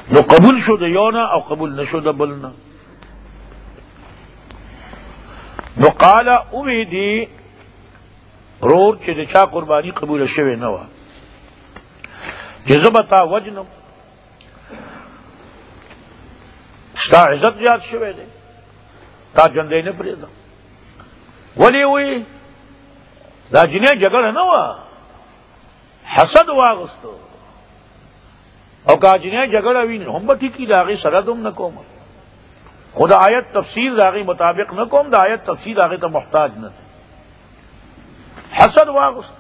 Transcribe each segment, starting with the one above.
نو قبول شو د یو نه او قبول نشو د بل نه. نو قال اوی دی رور چې د چا قربانی قبول شوی نه وه چې زه به تا وجنم، ستا عزت زیات شوی دی، تا ژوندی نه پرېږدم. ولې وی دا جنې جګړه نه وه، حسد واغستو، او که جنې جګړه وي هم به ټیکي، د هغې سرحد هم نه کوم، خو د آیت تفسیر د هغې مطابق نه کوم، د آیت تفسیر هغې ته محتاج نه دی. حسد واغست.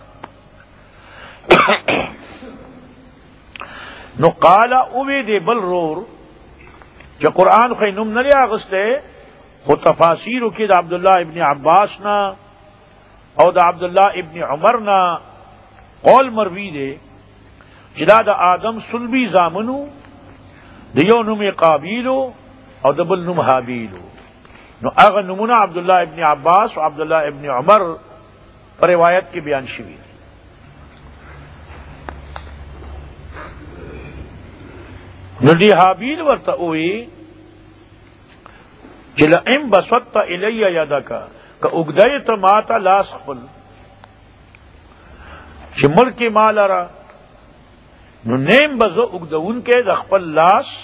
نو قال اوی دی بل رور چې قرآن خو نوم نه دی اغستی، خو تفاسیرو کې د عبدالله ابن عباس نه او د عبدالله ابن عمر نه قول مروي دی چې دا د آدم صلبي زامنو، د یو نوم قابیلو او د بل نوم حابیلو. نو هغه نومونه عبدالله ابن عباس او عبدالله ابن عمر پر روایت کې بیان شوي. نو دی حابیل ورته وی چې لئن بسطت الی یدک، که اوږدی ته ما ته لاس خپل چې ملک ما لره، نو نیم به زه اوږدونکی د خپل لاس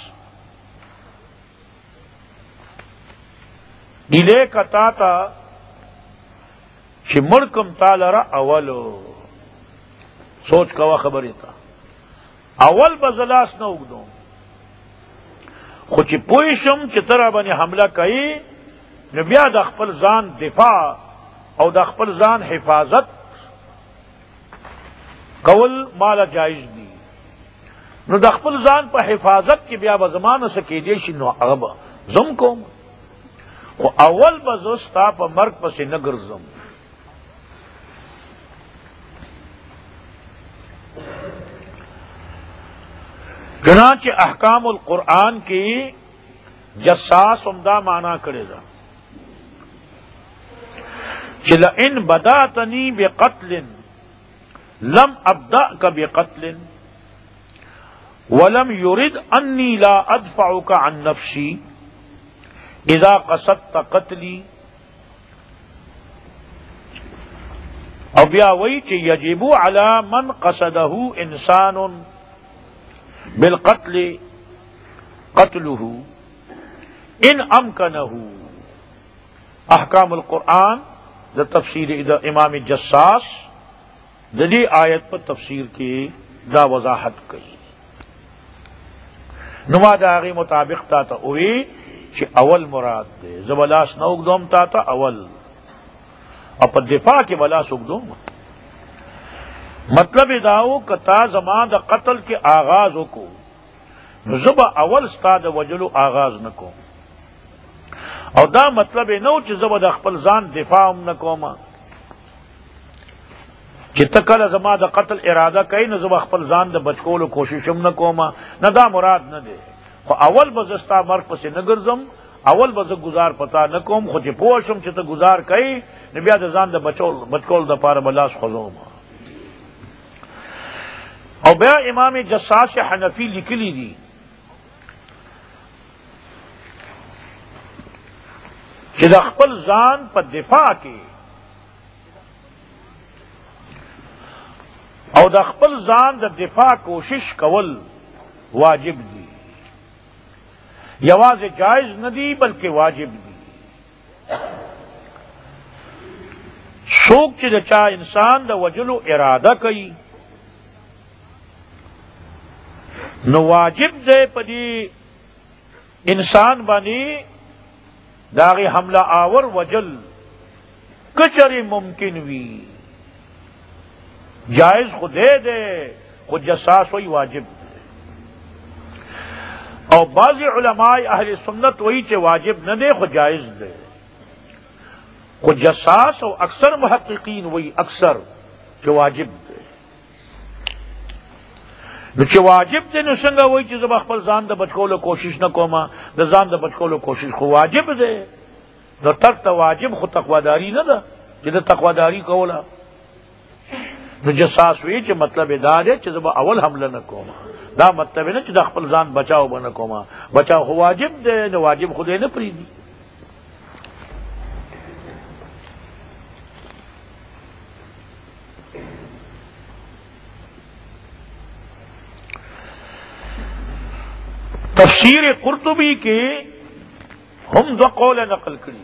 الیک تا ته چې مړکم تا لره اولو. سوچ کوه خبرې ته، اول به زه لاس نه اوږدوم، خو چې پوه شم چې ته را باندې حمله کوي، نو بیا د خپل ځان دفاع او د خپل ځان حفاظت کول ماله جایز دي. نو د خپل ځان په حفاظت کې بیا به زما نه څه کېدی شي، نو هغه به زم کوم، خو اول به زه ستا په مرګ پسې نه ګرځم. چنانچہ احکام القرآن کی جساس عمدہ معنی کرے گا کہ لئن بدأتنی بقتل لم ابدأک بقتل ولم يرد انی لا ادفعک عن نفسی اذا قصدت قتلی. او بیا وی کہ یجب علی من قصده انسان بالقتل قتله ان امکنہ. احکام القرآن دا تفسیر دا امام جساس دا دی آیت پر تفسیر کی دا وضاحت کی. نما دا آغی مطابق تا تا اوی چی اول مراد دے، زبلاس نہ اگدوم تا تا اول، اور پر دفاع کے بلاس اگدوم. مطلب داو کتا زمان دا قتل کے آغازوں کو زبا اول ستا دا وجلو آغاز نکو، او دا مطلب نو چی زبا دا خپل ځان دفاع هم نکوما، چی تکل زمان دا قتل ارادہ کئی نو زبا خپل ځان دا بچکولو کوشش هم نکوما، نہ دا مراد نہ دے. خو اول بزستا مرگ پسی نگرزم، اول بز گزار پتا نکوم، خو چی پوشم چی تا گزار کئی نو بیا دا ځان دا بچکول دا پار بلاس خزوما. او بیا امام جساس حنفی لکلی دی کہ دا خپل ځان په دفاع کې او دا خپل ځان د دفاع کوشش کول واجب دی، یوازې جائز نه دی بلکې واجب دی. څوک چې د چا انسان د وجلو اراده کوي نو واجب دے پدی انسان بانی داغی حملہ آور وجل کچری ممکن وی جائز خود دے خود جساس وی واجب دے. اور بعض علماء اہل سنت وہی چے واجب نہ دے خود جائز دے، خود جساس اور اکثر محققین وہی اکثر جو واجب دے. نو چې واجب دی نو څنګه وایي چې زه به خپل ځان د بچکولو کوشش نه کومه، د ځان د بچکولو کوشش خو واجب دی. نو ترک ته واجب خو تقواداری نه ده چې د تقواداری کوله. نو جساس وی چې مطلب دا دی چې زه به اول حمله نه کومه، دا مطلب نه چې د خپل ځان بچاو بنه کوما، بچاو خو واجب دی، نو واجب خدای نه پریږدي. تفسیر قرطبی کے ہم دو قول نقل کړي.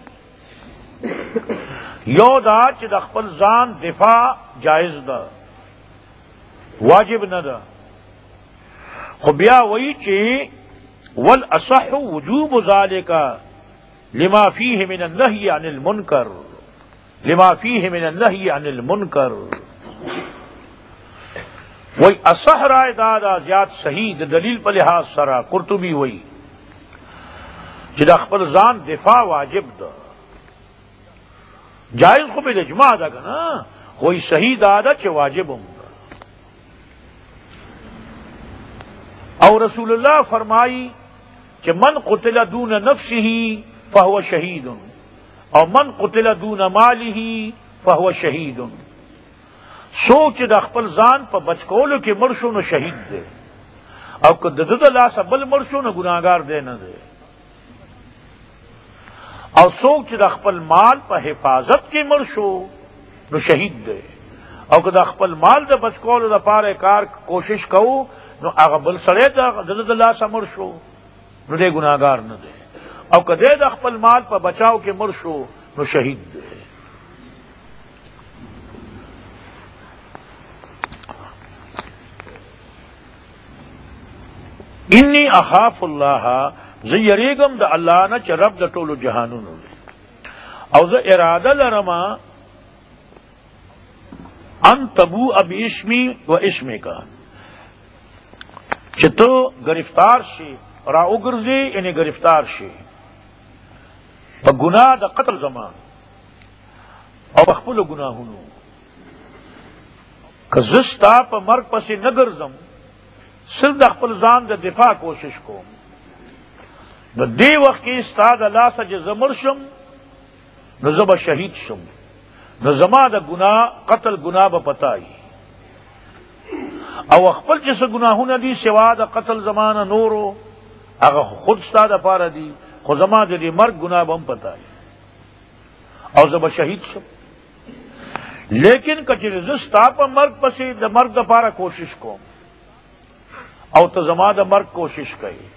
یو دا چې د خپل ځان دفاع جائز ده، واجب نه ده، خو بیا وایي چې والاصح وجوب ذلك لما فيه من النهي عن المنکر، لما فيه من النهي عن المنکر. وہی اصح رائے دادا زیاد صحیح د دلیل په لحاظ سره قرطبی وہی چې د خپل ځان دفاع واجب ده، جائز خو به اجماع ده کنه، خو صحیح دادا چې واجب هم ده. او رسول الله فرمائی کہ من قتل دون نفسه فهو شهید، او من قتل دون ماله فهو شهید. سوچ د خپل ځان په بچکولو کې مرشو نو شهید دی، او که د ده د لاسه بل مرشو نو ګناهګار دی نه دی. او سوچ د خپل مال په حفاظت کې مرشو نو شهید دی، او که د خپل مال د بچکولو لپاره کار کوشش کوو نو هغه بل سړی د ده د لاسه مرشو نو دی ګناهګار نه دی، او که دی د خپل مال په بچاو کې مرشو نو شهید دی. انی اخاف اللہ، زه یریګم د الله نه چې رب د ټولو جهانونو دی، او زه اراده لرم ان تبوء باسمی و اسمک، چې ته گرفتار شي، را وګرځې یعنی گرفتار شي په ګناه د قتل زمان او خپل ګناهونو. که زه ستا په مرګ پسې نه ګرځم، صرف د خپل ځان د دفاع کوشش کوم، نو دې وخت کې ستا د لاسه چې زه مړ شم نو زه به شهید شم، نو زما د ګناه قتل ګناه به پتاي، او خپل چې څه ګناهونه دي سوا د قتل زمانه نورو هغه خود ستا د پاره دي، خو زما د دې مرګ ګناه به هم پتاي او زه به شهید شم. لیکن کچې زه ستا په مرګ پسې د مرګ د پاره کوشش کوم او ته زما د مرګ کوشش کوي،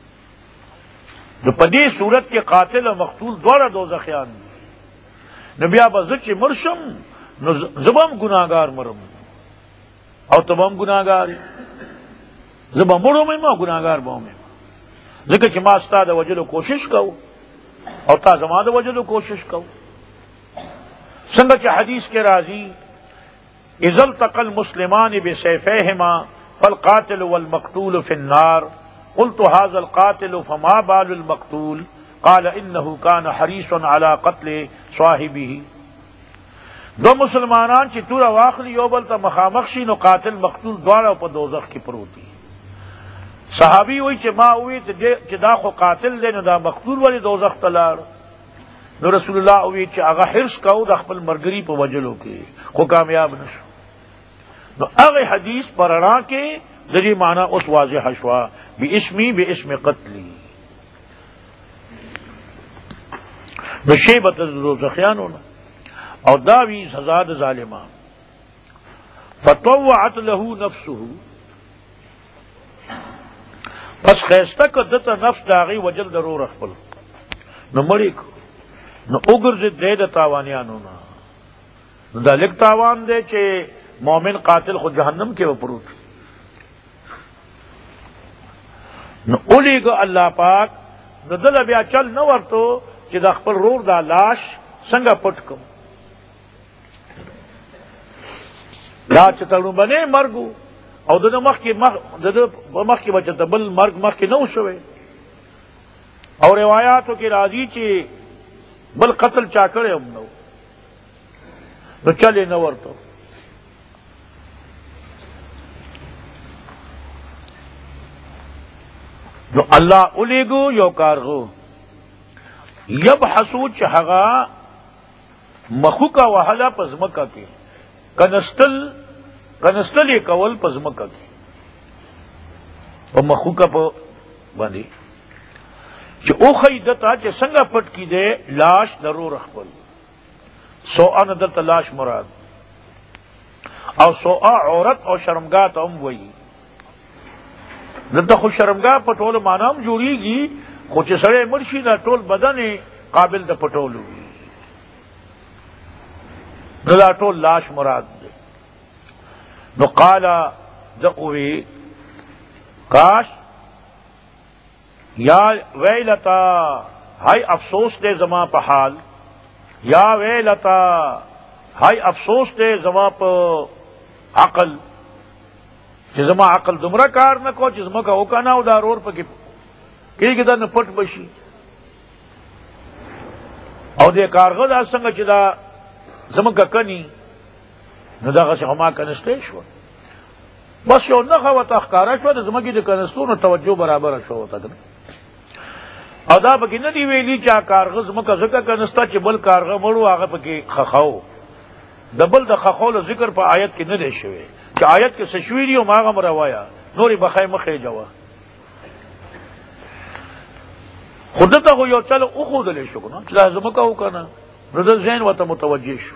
نو په دې صورت کې قاتل او مقتول دواړه دوزخیان دي. نو بیا به زه چې مړ شم نو زه به هم ګناهګار مرم او ته به هم ګناهګار یې، زه به مړ وم او ګناهګار به هم یم، ځکه چې ما ستا د وجلو کوشش کوو او تا زما د وجلو کوشش کوو. څنګه چې حدیث کې راځي اذا التقى المسلمان بسيفيهما فالقاتل والمقتول في النار، قلت هذا القاتل فما بال المقتول؟ قال انه كان حريصا على قتل صاحبه. دو مسلمانان چې توره واخلي یو بل ته مخامخ شي نو قاتل مقتول دواړه په دوزخ کې پروت دي. صحابي وایي چې ما وی چې دا خو قاتل دی نو دا مقتول ولې دوزخ ته لاړ؟ نو رسول الله وی چې هغه حرص کاوه د خپل مرګري په وجلو کې، خو کامیاب نشو. نو هغه حدیث پر رڼا کې د دې معنی اوس واضح شوه، باسمی باسم قتلی. نو شیبت دوزخیانو نه او دا وی سزا د ظالمان. فطوعت له نفسه، پس خیسته که دته نفس د هغې وجل ضرور خپل نو مړی کو، نو وګرځېد دی د تاوانیانو نه. نو دا لږ تاوان دی چې مومن قاتل خود جہنم کے وپروت. نو اولیگو اللہ پاک نو دل بیا چل نو ورتو چې د خپل رور دا لاش څنګه پټ کم، دا چې تړون بنې مرګو او د مخکې بچه د بل مرګ مخکې نه شوی. او روایاتو کې راځي چې بل قتل چا کړی هم نو، نو چلې نه ورته. نو اللہ الیگو یو کارغو یبحثو چې هغه مخوکا وحلا پزمکا کې کنستل کول پزمکا کې، په مخوکه په باندې چې اوخی دته چې څنګه پټ کی دی لاش ضرور خپل سوء نه دلته لاش مراد او سوء عورت او شرمګاه ته هم وایي دلته خو شرمګاه پټول معنا هم جوړیږي خو چې سړی مړ شي دا ټول بدن قابل د پټولو وي نو دا ټول لاش مراد دی نو قال دقوی کاش یا ویلتا ہائی افسوس دے زما پہ حال یا ویلتا ہائی افسوس دے زما پہ عقل چې زما عقل دمرا کار نہ کو چې زما کا وکانا او دا رور پکې کېږي دا نه پټ بشي او دې کارغه دا څنګه چې دا زما کا کني نو دا غسه ما کنيسته شو بس یو نه خو ته ښکارا شو د زما کې د کنيستونو توجه برابر شو وته او دا پکې نه دی ویلي چې کارغه زما کا زکه کنيسته چې بل کارغه مړو هغه پکې خخاو دبل د خخول ذکر په آیت کې نه دی شوی چې آیت کې سشوی دی او ماغه مروایا نوري بخای مخې جوا خودته خو یو چل او خود له شو کنه چې لازم کا وکنه نو د ذهن وته متوجه شو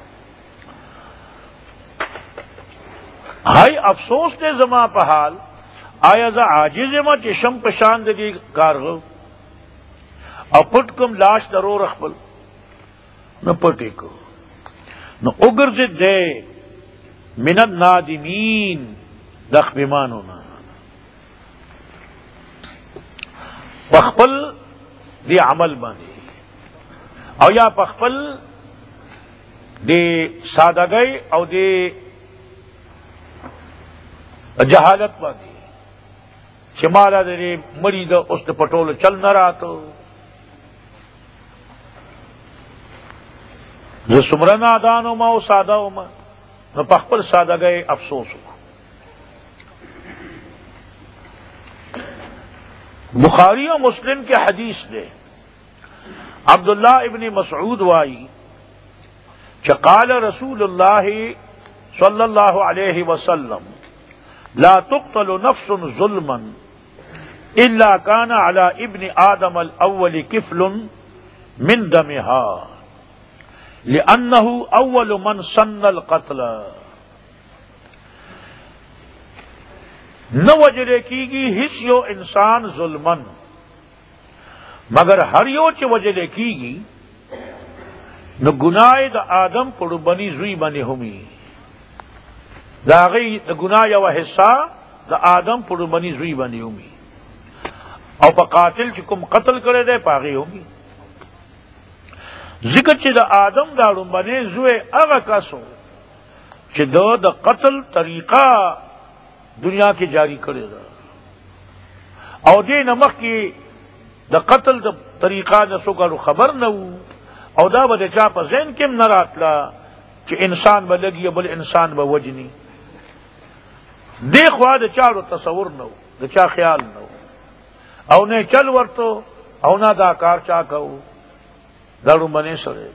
هاي افسوس دې زما په حال آیا ز عاجز ما چې شم پشان دې کارغه او پټ کوم لاش درو رخبل نو پټې کو نو وګرځې دې من النادمین دخبمانونا پخپل دی عمل باندې او یا پخپل دی سادگی او دی جہالت باندې شماله دی مړی د اوس د پټولو چل نه راتو زه څومره نادانو ما او ساده ما نو پخپل سادگی افسوس ہو بخاری و مسلم کے حدیث نے عبداللہ ابن مسعود وائی کہ قال رسول اللہ صلی اللہ علیہ وسلم لا تقتل نفس ظلما الا كان على ابن آدم الاول كفل من دمها لأنه اول من سن القتل نہ وجلے کیگی ہس یو انسان ظلمن مگر ہر یو چ وجلے کیگی نہ گناہ دا آدم پڑ بنی زوی بنی ہومی داغی دا گناہ یو حصہ دا آدم پڑ بنی زوی بنی ہومی او پا قاتل چکم قتل کرے دے پاغی ہومی ذکر چې د آدم دا لومبنې زوی هغه کسو چې د قتل طریقه دنیا کې جاری کړې ده او دې نمخ کې د قتل د طریقه د څوک خبر نه وو او دا به د چا په ذهن کې نه راتله چې انسان به لګي بل انسان به وجني دې خوا د چاړو تصور نه وو د چا خیال نه وو او نه چل ورته او نه دا کار چا کوو دارو بنے سرے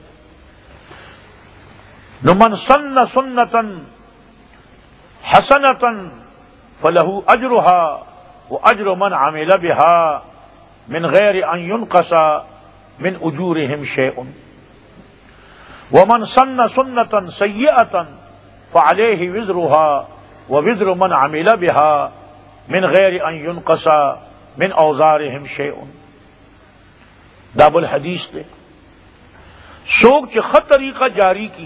نو من سن سنتا حسنتا فله اجرها واجر من عمل بها من غیر ان ينقص من اجورهم شيء ومن سن سنتا سیئتا فعليه وزرها ووزر من عمل بها من غیر ان ينقص من اوزارهم شيء داب الحدیث دے سوک چ خط طریقہ جاری کی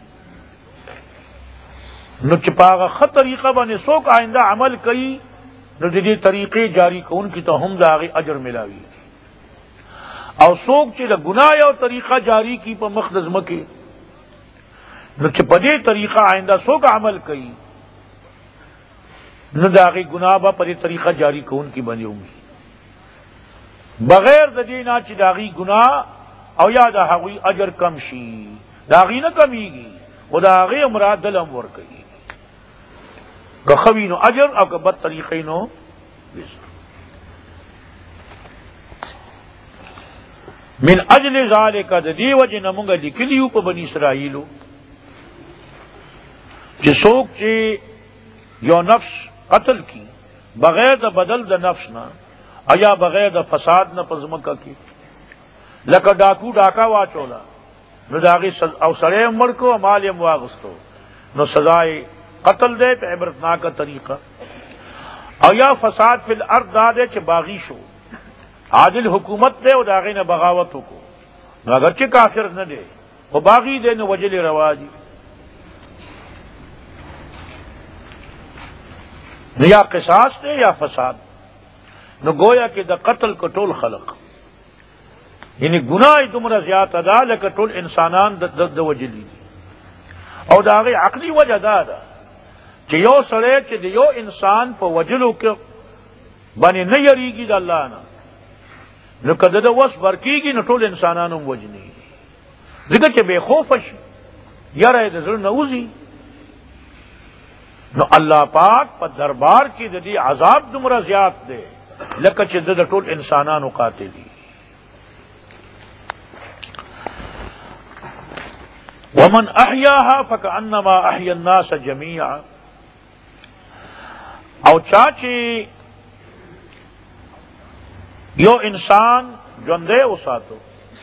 نو چپاغا خط طریقہ بنے سوک آئندہ عمل کئی نو دی طریقے جاری کون کی تو ہم داغی اجر ملاوی او سوک چ گناہ او طریقہ جاری کی پا مخدز مکے نو چپدے طریقہ آئندہ سوک عمل کئی نو داغی گناہ با پدے طریقہ جاری کون کی بنے ہوگی بغیر دینا چ داغی گناہ او یا دا هغوی اجر کم شي داغی نه کمیږي او داغی مراد دلم ور کوي که خوینو اجر او که بد طریقینو من اجل ذالک د دی وجه نمونږ لیکلیو په بنی اسرائیلو چې څوک چې یو نفس قتل کی بغیر د بدل د نفس نه ایا بغیر د فساد نه پزمکه کی لکه ډاکو ډاکا واچولا نو داغي او سړی مړ کو مال یې واغستو نو سزای قتل دے پہ عبرتناک طریقہ او یا فساد فی الارض دا دے کہ باغی شو عادل حکومت دے او داغی نے بغاوت کو نو اگرچہ کافر نہ دے وہ باغی دے نو وجل رواجی نو یا قصاص دے یا فساد نو گویا کہ دا قتل کو ټول خلق یعنی گناہ تمرا زیادہ ادا لکه ټول انسانان د وجلی دي او دا غي عقلی وجه دا ده چې یو سره چې د یو انسان په وجلو کې باندې نه یریږي د الله نه نو کده د وس ورکیږي نو ټول انسانانو وجني ځکه چې بے خوف شي یاره د زړه نوځي نو الله پاک په دربار کې د دې عذاب دومره زیات دی لکه چې د ټول انسانانو قاتل دي ومن احیاها فکأنما احیا الناس جميعا او چاچی یو انسان ژوندی وساتو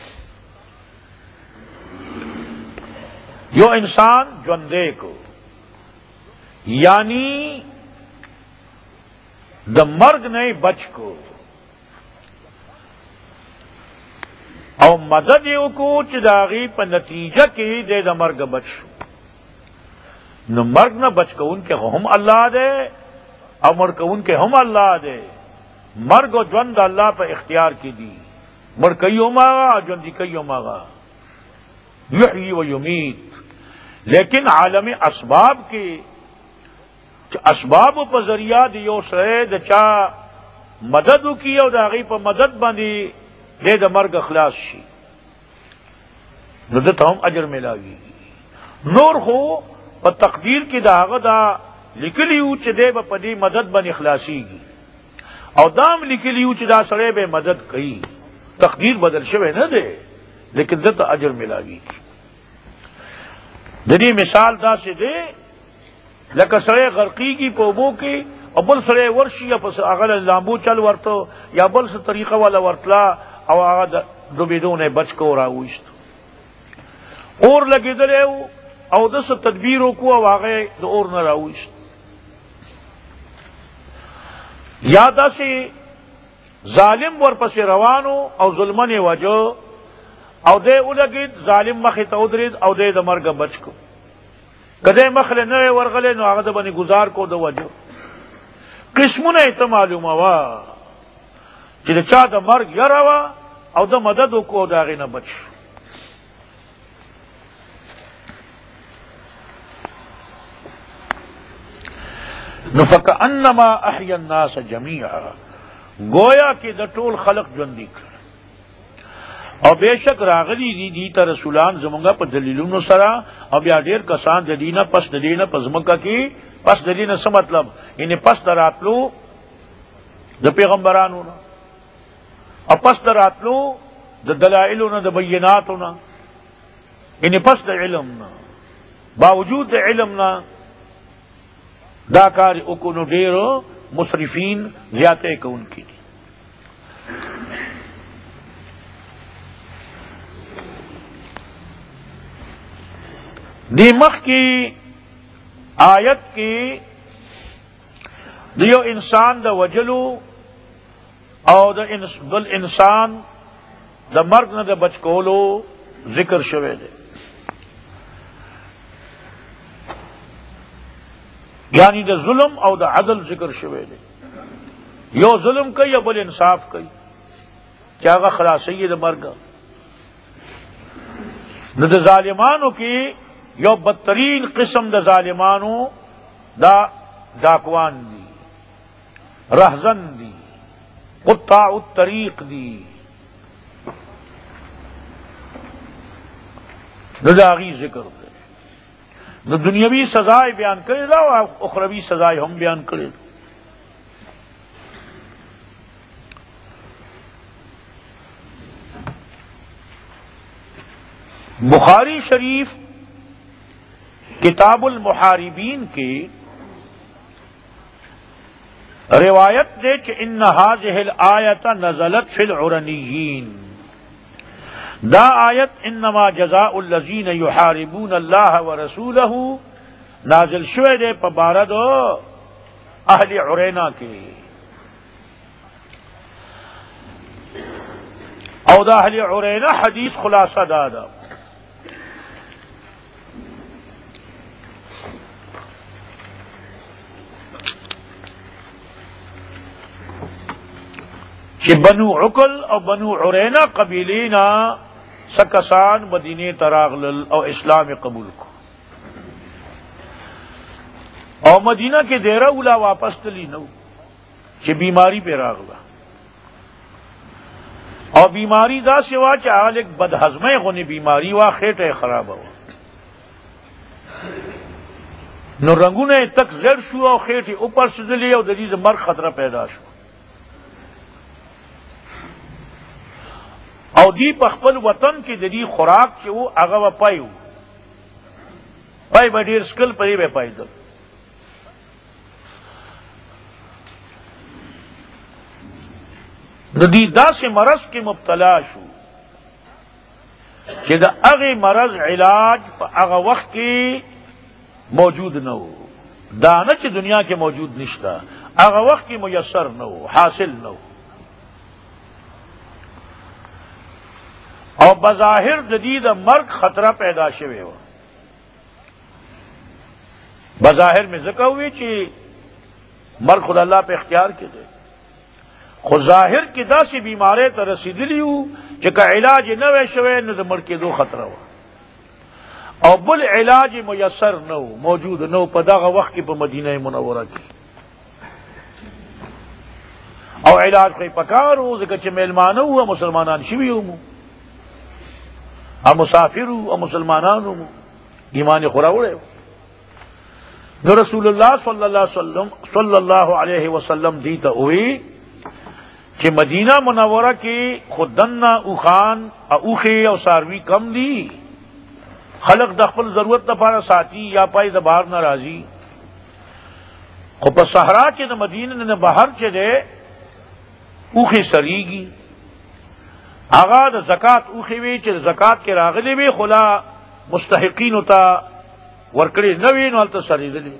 یو انسان ژوندی کو یعنی د مرگ نه بچ کو او مدد یو کو چې داغي په نتیجه کې د مرګ بچ شو نو مرګ نه بچ کون کې هم الله دے او مړ کون کې هم الله دے مرګ او ژوند الله په اختیار کې دي مړ کيو ما ژوند کيو ما یحیی و یمیت لیکن عالم اسباب کې اسباب په ذریعہ دی یو سره د چا مدد کی او داغي په مدد باندې د مرګ اخلاص شي نو دته هم اجر ملاوي نور خو په تقدیر کې دا هغه دا لیکلی او چې د په دې مدد باندې اخلاصيږي او دام لیکلی او چې دا سره به مدد کوي تقدیر بدل شوی نه دی لیکن دته اجر ملاوي د دې مثال دا څه دی لکه سره غرقیږي په اوبو کې او بل سره ورشي یا پس هغه لامبو چل ورته یا بل څه طریقه والا ورتلا او هغه ډوبېدو نه بچ کو راوښت اور لګېدل او د څه تدبیر وکړو او هغه د اور نه راوښت یا داسې ظالم ورپسې روانو او ظلمنه وجو او دې ولګید ظالم مخې ته ودرید او دې د مرګ بچ کو کده مخله نه ورغله نو هغه د باندې گزار کو د وجو قسمونه ته معلومه وا چې چا د مرګ یاره وا او د مدد کو دا غي نه بچ نو فکأنما احیا الناس جميعا گویا کې د ټول خلق ژوندۍ او بیشک راغلی دي ته رسولان زمونږه په دلیلونو سره او بیا ډیر کسان د دینه پس د دینه په زمکه کې پس د دینه څه مطلب یعنی پس دراتلو د پیغمبرانو نه او پس دراتلو د دلایلو نه د بیناتو نه یعنی پس د علم نه باوجود د علم نه دا کار وکونو ډیرو مصرفین زیاته کوونکی نیمخ کی آیت کی دیو انسان دا وجلو او بل انسان دا مرگ نہ دا بچکولو ذکر شوے دے یعنی دا ظلم او دا عدل ذکر شوے دے یو ظلم کئی یا بل انصاف کئی کیا گا خلاصی دا مرگا نہ دا ظالمانو کی یو بدترین قسم د ظالمانو دا ڈاکوان دی رہزن دی قطاع الطریق دی داغی ذکر دے نو دنیاوی سزائے بیان کرے دا اور اخروی سزائے ہم بیان کرے دا بخاری شریف کتاب المحاربین کے روایت دے کہ ان هذه الآیة نزلت فی العرنیین، دا آیت انما جزاء الذین یحاربون اللہ ورسولہ نازل شوے دے پا بارد اہل عرینا کے، او دا اہل عرینا حدیث خلاصہ دادا کہ بنو عقل اور بنو عرینا قبیلینا سکسان مدینے تراغلل اور اسلام قبول کو، اور مدینہ کے دیرہ اولا واپس تلی نو کہ بیماری پہ راغلا، اور بیماری دا سوا چاہل ایک بدہضمے غنی بیماری وا خیٹے خراب ہوا نو رنگونے تک زر شو اور خیٹے اوپر سدلی اور دلیز مر خطرہ پیدا شو، او دی پخپل وطن کی دی خوراک چې وو هغه و پایو پای به ډیر سکل پری به پایدل، نو دی داسې مرض کې مبتلا شو چې د هغه مرض علاج په هغه وخت کې موجود نه وو، دا نه چې دنیا کې موجود نشته، هغه وخت کې میسر نه وو، حاصل نه وو، اور بظاہر جدید مرگ خطرہ پیدا شوے ہو، بظاہر میں ذکر ہوئی کہ مرگ خدا اللہ پہ اختیار کے دے، خود ظاہر کی دا سی بیمارے تو رسیدلی ہو کہ کا علاج نہ وے شوے نہ تو مر کے دو خطرہ ہو، اور بل علاج میسر نہ ہو، موجود نہ ہو پداغ وقت کی پہ مدینہ منورہ کی، اور علاج کوئی پکار ہو ذکر چھ میلمانہ ہوا مسلمانان شوی ہو، مسافر اور مسلمانان ایمان خورا اڑے، جو رسول اللہ صلی اللہ علیہ وسلم دیتا ہوئی کہ مدینہ منورہ کی خودن اوخان اوخے اور ساروی کم دی، خلق دخل ضرورت نہ پارا ساتھی یا پائی دبار نہ راضی، خب صحرا کے نہ مدینہ نہ باہر چلے اوخے سریگی، آغا دا زکات اوخی وی چې زکات کې راغلی وی خلا مستحقین ہوتا ورکړي نوی نو الته سریدلی،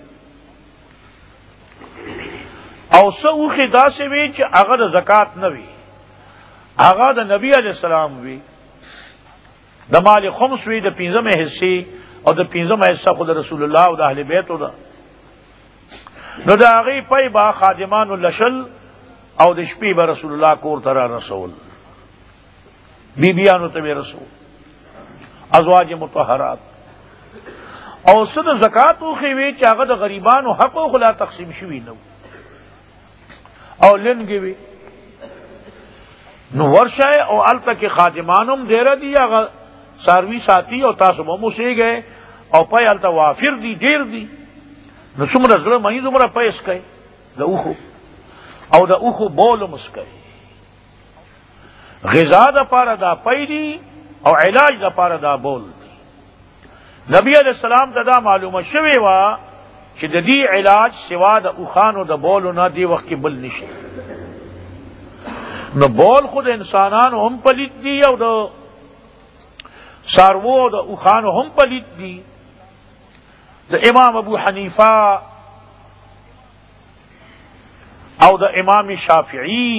او سو اوخی داسې وی چې هغه د زکات نوی، هغه د نبی علیہ السلام وی، د مال خمس وی د 15 حصے او د 15 حصہ خود رسول الله او د اهل بیت دا، نو دا هغه پای با خادمان لشل او د شپې به رسول الله کور تر رسول بیبیانو تبی رسول ازواج مطہرات، اور صد زکات اوخی چاغد غریبان و حق و خلا تقسیم شوی نو، اور لنگی وی نو ورشای او علتا کی خادمانم دیرہ دی آغا ساروی ساتی اور تاسم اموسی گئے او پای علتا وافر دی دیر دی نو سمرا ظلم مہی دمرا پیس کئے دا اوخو او دا اوخو بولم اس کئے، غذا دا پارا دا پیدی او علاج دا پارا دا بول دی، نبی علیہ السلام دا معلوم شوی وا کہ دا دی علاج سوا دا اوخانو دا بولو نا دی وقت کی بل نشی، نو بول خود انسانانو ہم پلیت دی او دا سارو دا اوخانو ہم پلیت دی، دا امام ابو حنیفہ او دا امام شافعی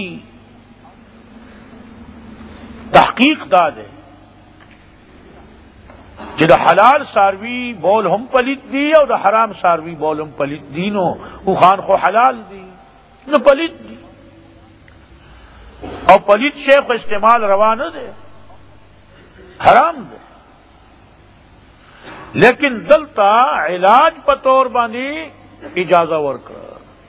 تحقیق دا دے کہ دا حلال ساروی بول ہم پلیت دی اور دا حرام ساروی بول ہم پلیت دی، نو اوخان خو حلال دی نو پلیت دی، اور پلیت شیخ کو استعمال روا نہ دے حرام دے، لیکن دلتا علاج پطور باندھی اجازہ ورکر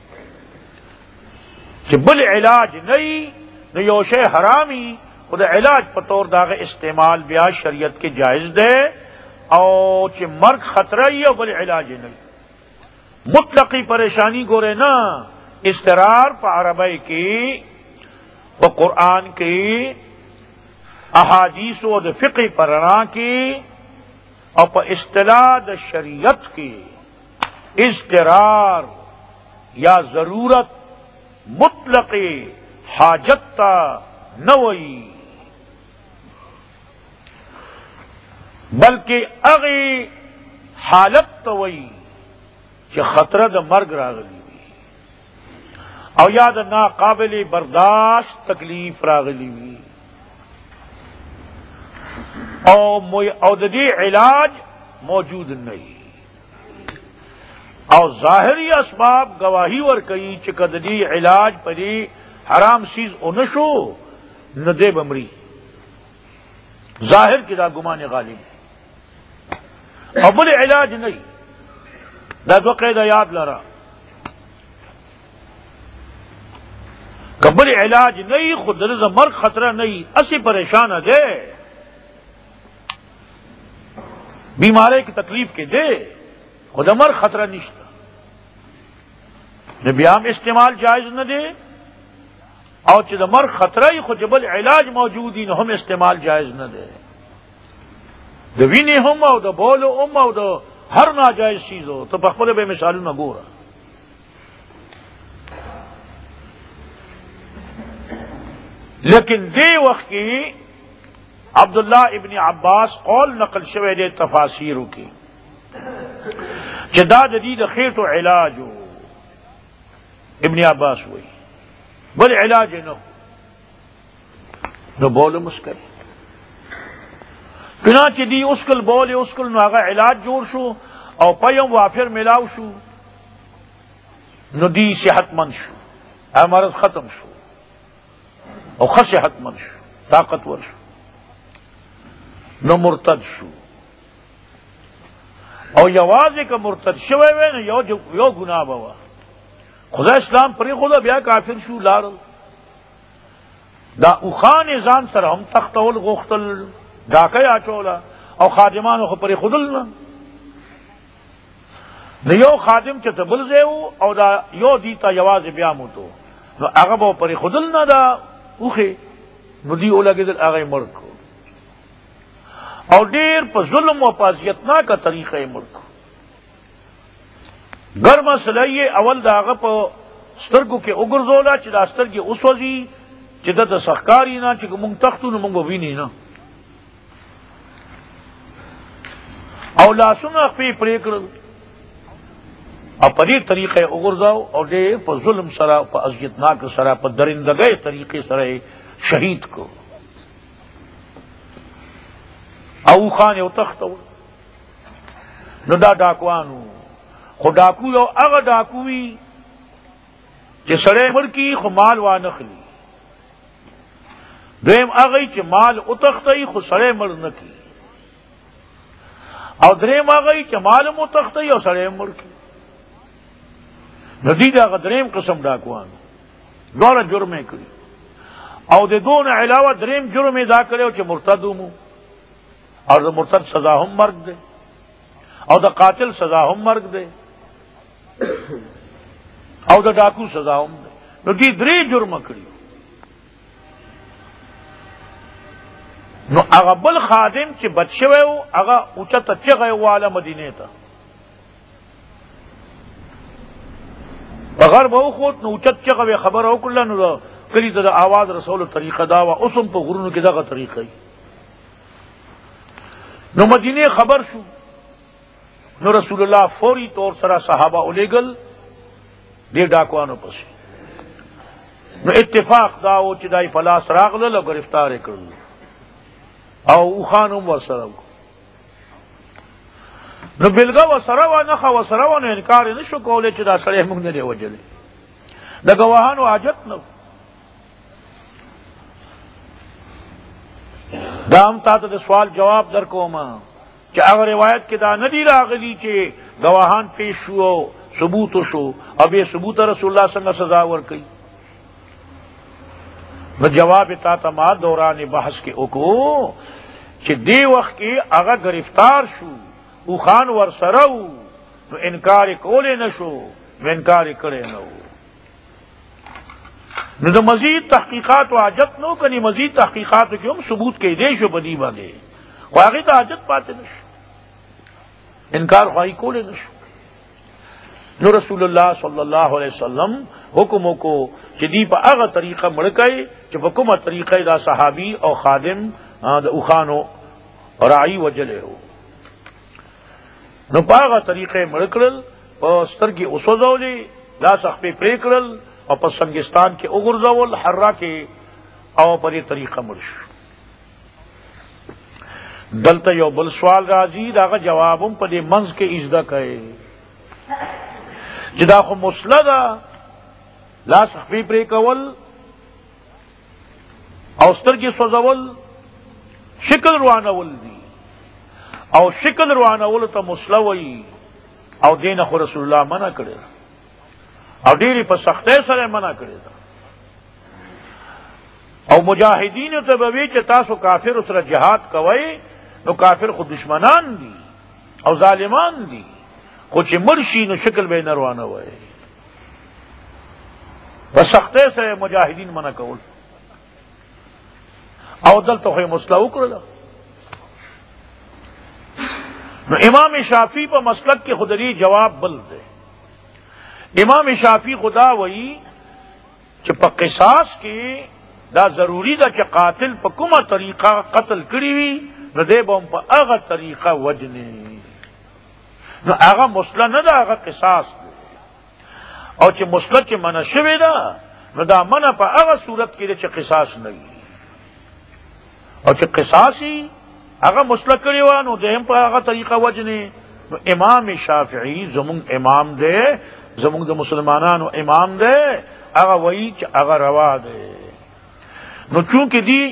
کہ بل علاج نہیں نو یو شے حرامی خدا علاج پطور داغ استعمال بیا شریعت کے جائز دے، او چھ مرگ خطرہ ہی او بل علاج نہیں، مطلقی پریشانی گورے نا استرار پا عربی کی پا قرآن کی احادیث و فقہ پرنا کی اور پا اصطلاح دا شریعت کی استرار یا ضرورت مطلق حاجت تا نوئی بلکہ اغی حالت توئی کہ خطرہ دا مرگ راغلی وی او یاد ناقابل برداشت تکلیف راغلی وی او دی علاج موجود نہیں او ظاہری اسباب گواہی ور کئی چکدی علاج پری حرام چیز اونشو نہ دے بمری ظاہر کی دا گمان غالب ابل علاج نہیں دا دو قیدہ یاد لرا قبل علاج نہیں خود رضا مرگ خطرہ نہیں اسی پریشان دے بیمارے کی تکلیف کے دے خود مرگ خطرہ نشتا نبیام استعمال جائز نہ دے اور چیز مرگ خطرہ ہی خود جبل علاج موجود ہی نہ ہم استعمال جائز نہ دے دوینی ہم او دو بولو ام او دو ہر ناجائز چیز ہو تو بخبر بے مثال نہ گورا لیکن دے وقت کی عبداللہ ابن عباس قول نقل شوے دے تفاسیروں کی جدا جدید خیٹ و علاج ہو ابن عباس ہوئی بل علاج نو بول مسکر چنانچہ دی اسکل بولے اسکل نو آگا علاج جوڑ شو او پیم وافر ملاو شو نو دی صحت مند شو مرض ختم شو او صحت مند شو طاقتور شو نو مرتد شو او یوازے کا مرتد شوے وے نو یو گناہ بوا خدا اسلام پری خدا بیا کافر شو لار دا اوخان ازان سر ہم تختول غختل ڈاکے آچولا او خادمان خو پری خدلنا نو یو خادم چتا بلزیو او دا یو دیتا یواز بیامو تو نو اغبو پری خدلنا دا اوخی نو دی اولا گدل اغی مرکو او دیر پا ظلم و پازیتنا کا طریقہ مرکو گرم سلائیے اول دا آغا پا سترگو کے اگرزولا چی دا سترگی اسوزی چی دا سخکاری نا چی منگ تختو نو منگو بینی نا او لاسون اخفی پریکرل او پا دیر طریقہ اگرزاو او دیر پا ظلم سرا پا ازیتناک سرا پا درندگے طریقے سرا شہید کو او خان او تختو نو دا ڈاکوانو خو ڈاکو یو اغا ڈاکوی چی سڑے مرکی خو مال وانخلی دویم اغی چی مال اتختی خو سڑے مر نکی او دریم اغی چی مال متختی او سڑے مرکی ندید اغا دریم قسم ڈاکوانو دورا جرمے کری او دے دون علاوہ دریم جرمے دا کرے چی مرتدو مو اور دا مرتد سزا ہم مرگ دے او دا قاتل سزا ہم مرگ دے او دا ڈاکو سزا ہم دے نو دی دری جرم کری نو اغا بل خادم چی بچوے ہو اغا اوچت چغے والا مدینے تا بغیر بہو خود نو اوچت چغے خبر ہو کلا نو دا کلی دا آواز رسول طریقہ داوا اسم پا غرونو کی دا طریقہ نو مدینے خبر شو نو رسول اللہ فوری طور سرا صحابہ الیگل دیر ڈاکوانو پسی نو اتفاق داو چی دائی پلاس راغلل و گرفتار کرل او اوخانم و سرو نو بلگا و سرو نخا و سرو نو انکار نشو کولے چی دا سرے منگ نلے وجلے دا گواہانو حاجت نو دام تا تا سوال جواب در کوما کہ اگر روایت کے دا ندی راغلی کہ گواہان پیش شو ثبوت شو اب یہ ثبوت رسول اللہ صلی اللہ علیہ وسلم سزا ور کئی نو جواب تا تما دوران بحث کے اکو کہ دی وقت کے اگر گرفتار شو او خان ور سرو نو انکار کولے نشو نو انکار کرے نو نو دا مزید تحقیقات و حاجت نو کنی مزید تحقیقات کی ہم ثبوت کے دے شو بدی باندے خواہی تا حاجت پاتے نشو انکار خواہی کولے نشو نو رسول اللہ صلی اللہ علیہ وسلم حکم کو چې دی په هغه طریقه مړ کړي چې په کومه طریقه دا صحابي او خادم د اوخانو راعي وجلې وو. نو په هغه طریقه مړ کړل، په سترګې وسوځولې، لاس خپې پرې کړل او په سنګستان کې وګرځول حرا کې، او په دې طریقه مړ شو. دلته یو بل سوال راځي، داغه جواب هم په دې منځ کې اجدا کوي چې دا خو مسله ده، لاس خپې پرې کول او سترګې سوځول شکل روانول دي، او شکل روانول ته مسله وایي، او دین خو رسول الله منع کړی او ډېرې په سختۍ سره منع کړی ده. او مجاهدینو ته به وی چې تاسو کافر سره جهاد کوئ، نو کافر خو دشمنان دي او ظالمان دي، خو چې مړ شي نو شکل به یې نه روانوئ. په سختۍ سره مجاهدین منع کول، او دلته خو یې مسله وکړله. نو امام شافعی په مسلک کې خودری جواب بل دی. امام شافعی خدا وئی چې په قصاص کې دا ضروری ده چې قاتل په کومه طریقه قتل کړی وي، نو دی به هم په هغه طریقه وجني. نو هغه مسله نه ده، هغه قصاص دی. او چې مسله چې منع شوې ده، نو دا منع په هغه صورت کې ده چې قصاص نه وي، او چې قصاصي هغه مسله کړی و، نو دیم په هغه طریقه وجني. نو امام شافعی زمونږ امام دی، زمونږ د مسلمانانو امام دی، هغه وایي چې هغه روا دی. نو چونکې دی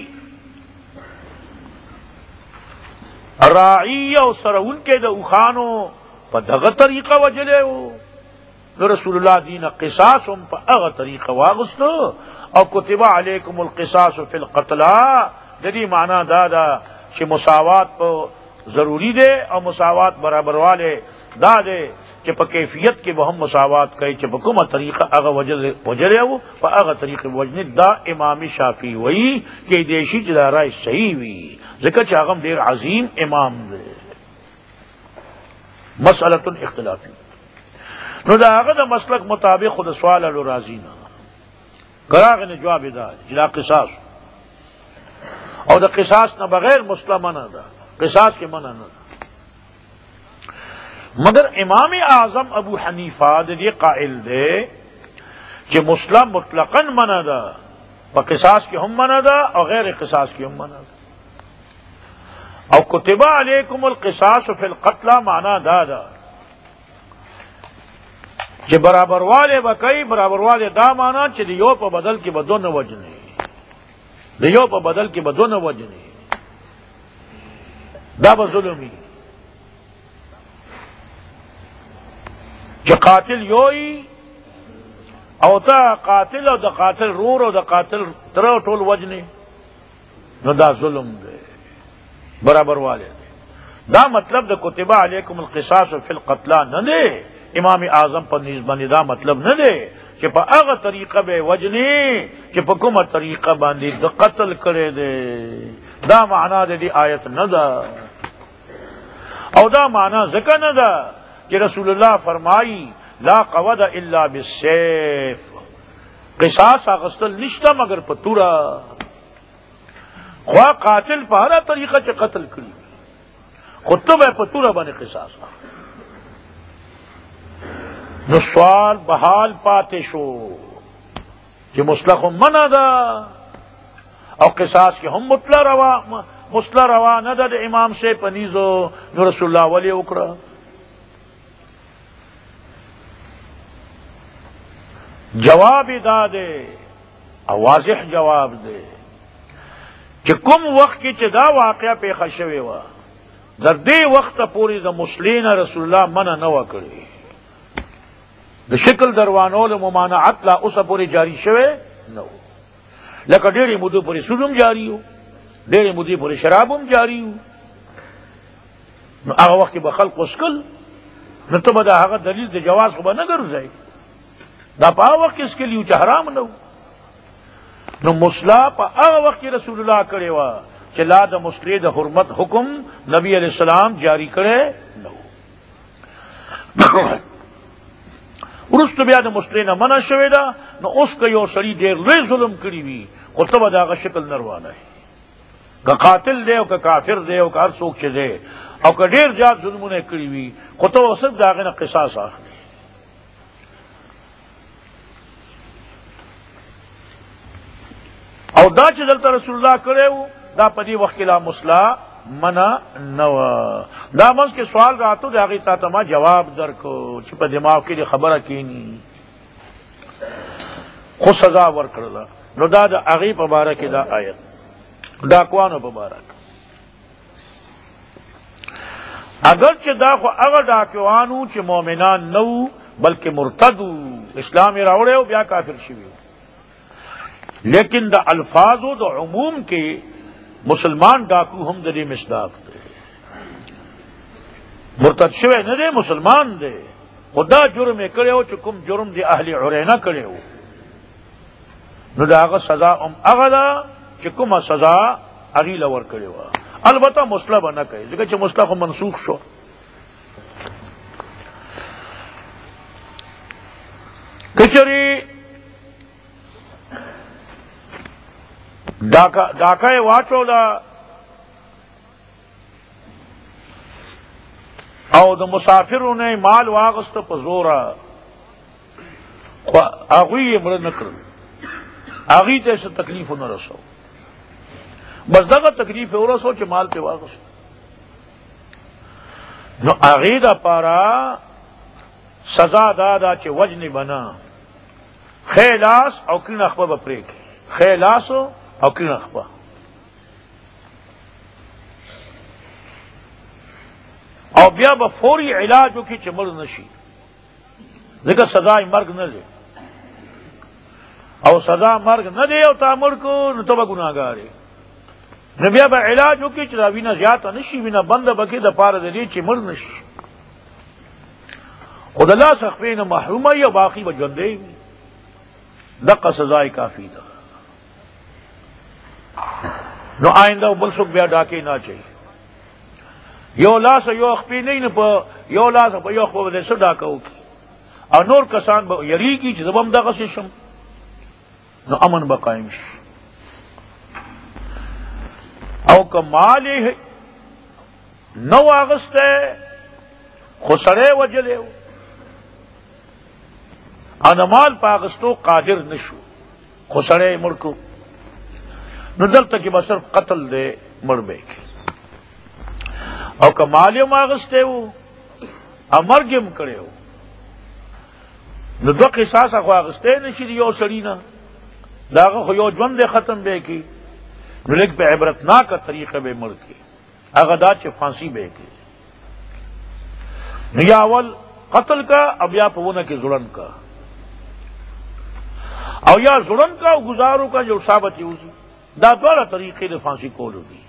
راعي او سرونکې د اوخانو په دغه طریقه وجلی و، نو رسول الله دین قصاص هم په هغه طریقه واغستو. او کتب علیکم القصاص فی القتلى، د دې معنا دا ده چې مساوات په ضروری دی، او مساوات برابرواله دا دی چې په کیفیت کې به هم مساوات کوي، چې په کومه طریقه هغه وجلی و په هغه طریقه وجني. دا امام شافعي وایي کې دیشي چې دا رائے صحیح وي، ځکه چې هغه ډېر عظیم امام دی. مسألة اختلافی. نو دا هغه د مسلک مطابق خود سوال له راضی نه کراغه نه جواب دا چې لا قصاص، او د قصاص نه بغیر مسلمان نه ده، قصاص کې منع نه ده. مگر امام اعظم ابو حنیفہ د دې قائل دی چې مسلم مطلقاً منع ده، په قصاص کې هم منع ده او غیر قصاص کې هم منع ده. او کتب علیکم القصاص فی القتلى معنا دا ده چې برابر والے بکئی، برابر والے دا معنا چې یو په بدل کې به دونه وجني، د یو په بدل کې به دونه وجني، دا به ظلمي. چې قاتل یوي او تا قاتل او د قاتل رور او د قاتل تر ټول وجني، نو دا ظلم دی، برابر والے دی. دا مطلب د کتب علیکم القصاص فی القتلى نه دی. امام اعظم پر نسبت دا مطلب نه دی چې په هغه طریقه به وجني چې په کومه طریقه باندې د قتل کړي دی. دا معنا د دې آیت نه ده، او دا معنا ځکه نه ده کہ رسول اللہ فرمائی لا قود الا بالسیف، قصاص اغسطل نشتا مگر پتورا. خواہ قاتل پہرا طریقہ چا قتل کری، خود تو بے پتورا بنے قصاص. نو سوال بحال پاتے شو کہ مسلح منع دا، او قصاص کی ہم مسلح روا نہ دا امام سے پنیزو. نو رسول اللہ ولی اکرا. جواب دا دے او واضح جواب دے کہ کم وقت کی چدا واقعہ پیخ شوی وا، در دے وقت پوری دا مسلین رسول اللہ منع نہ کری، دا شکل دروانول ممانعت لا اس پوری جاری شوی نو. لکہ ڈیری مدو پوری سلم جاری ہو، ڈیری مدو پوری شرابم جاری ہو، نو اغا وقت بخلق اسکل نو تو بدا اغا دلیل دا جواز خوبا نگر زائی، دا پا وقت اس کے لیے حرام نو. نو مسلح پا وقت رسول اللہ کرے وا چلا دا مسلح دا حرمت حکم نبی علیہ السلام جاری کرے نو. ورست بیا د مسلې نه منع شوې ده، نو اوس که یو سړي ډېر لوی ظلم کړي وي خو ته به د هغه شکل نه روانه که قاتل دی او که کافر دی او که هر څوک چې دی او که ډېر زیات ظلمونه کړي وي خو ته به صرف د هغې نه قصاص اخلي. او دا چې دلته رسول الله کړی و دا په دې وخت کې لا مسله منع نه وه. دا منځ کې سوال راتو د هغې تا ته ما جواب درکړو چې په دماغ کې دې خبره کېني خو سزا ورکړله. نو دا د هغې په باره کې دا آیت ډاکوانو په باره کې. اگر چې دا خو هغه ډاکوانو چې مؤمنان نه وو بلکې مرتد وو، اسلام یې راوړی او بیا کافر شوي وو، لیکن دا الفاظو دا عموم کے مسلمان ڈاکو ہم دے مصداق دے، مرتد شوے نہ دے مسلمان دے، خدا جرم کرے ہو چکم جرم دے اہل عرینہ کرے ہو، نو دا آغا سزا اغا دا چکم سزا اغی لور کرے ہوا. البتہ مسئلہ بنا کہے لیکن چھ مسئلہ کو منسوخ شو. کچری ڈاکہ واچولا او د مسافروں نے مال واغست په زورا اغوی مړ نکړ، اغوی ته څه تکلیف نه رسو، بس دغه تکلیف ورسو چې مال په واغست. نو اغوی دا پارا سزا دادا چې وجنی بنا خیلاس او کین اخبه بپریک خیلاسو او کین اخبه. او بیا به فوری علاج وکړي چې مړ نشي، ځکه سزا یې مرګ نه دی، او سزا مرګ نه دی او تا مړ کو نو ته به ګناهګار یې. نو بیا به علاج وکړي چې دا وینه زیاته نشي، وینه بنده به کړي د پاره د دې چې مړ نشي. خو د لاس خپې نه محرومه یې او باقي به ژوندی وي، دقه سزا یې کافي ده. نو آئنده بل څوک بیا ډاکې نه اچوي، یو لاس یو خپې نه په یو لاس په یو خو به څه ډاکه وکړي، او نور کسان به یریږي چې زه به هم دغسې شم، نو امن به قایم شي. او که مال یې نه و اخیستی خو سړی وجلی و او د مال په اخیستو قادر نه شو خو سړی یې مړ کړو، نو دلته کې به صرف قتل دی، مړ به یې کړي. او که مال یې هم اخیستی و او مرګ یې هم کړی و، نو دوه قصاصه خو اخیستی نه شي د یو سړي نه، د هغه خو یو ژوند دی ختم به یې کړي. نو لیک په عبرتناکه طریقه به مړ کړي، هغه دا چې فانسی به یې کړي. نو یا اول قتل کا او بیا په ونه کې ځوړند کا، او یا ځوړند کا او گزارو کا جو ثابت یوزي، دا دواړه طریقې د فانسی کولو دي.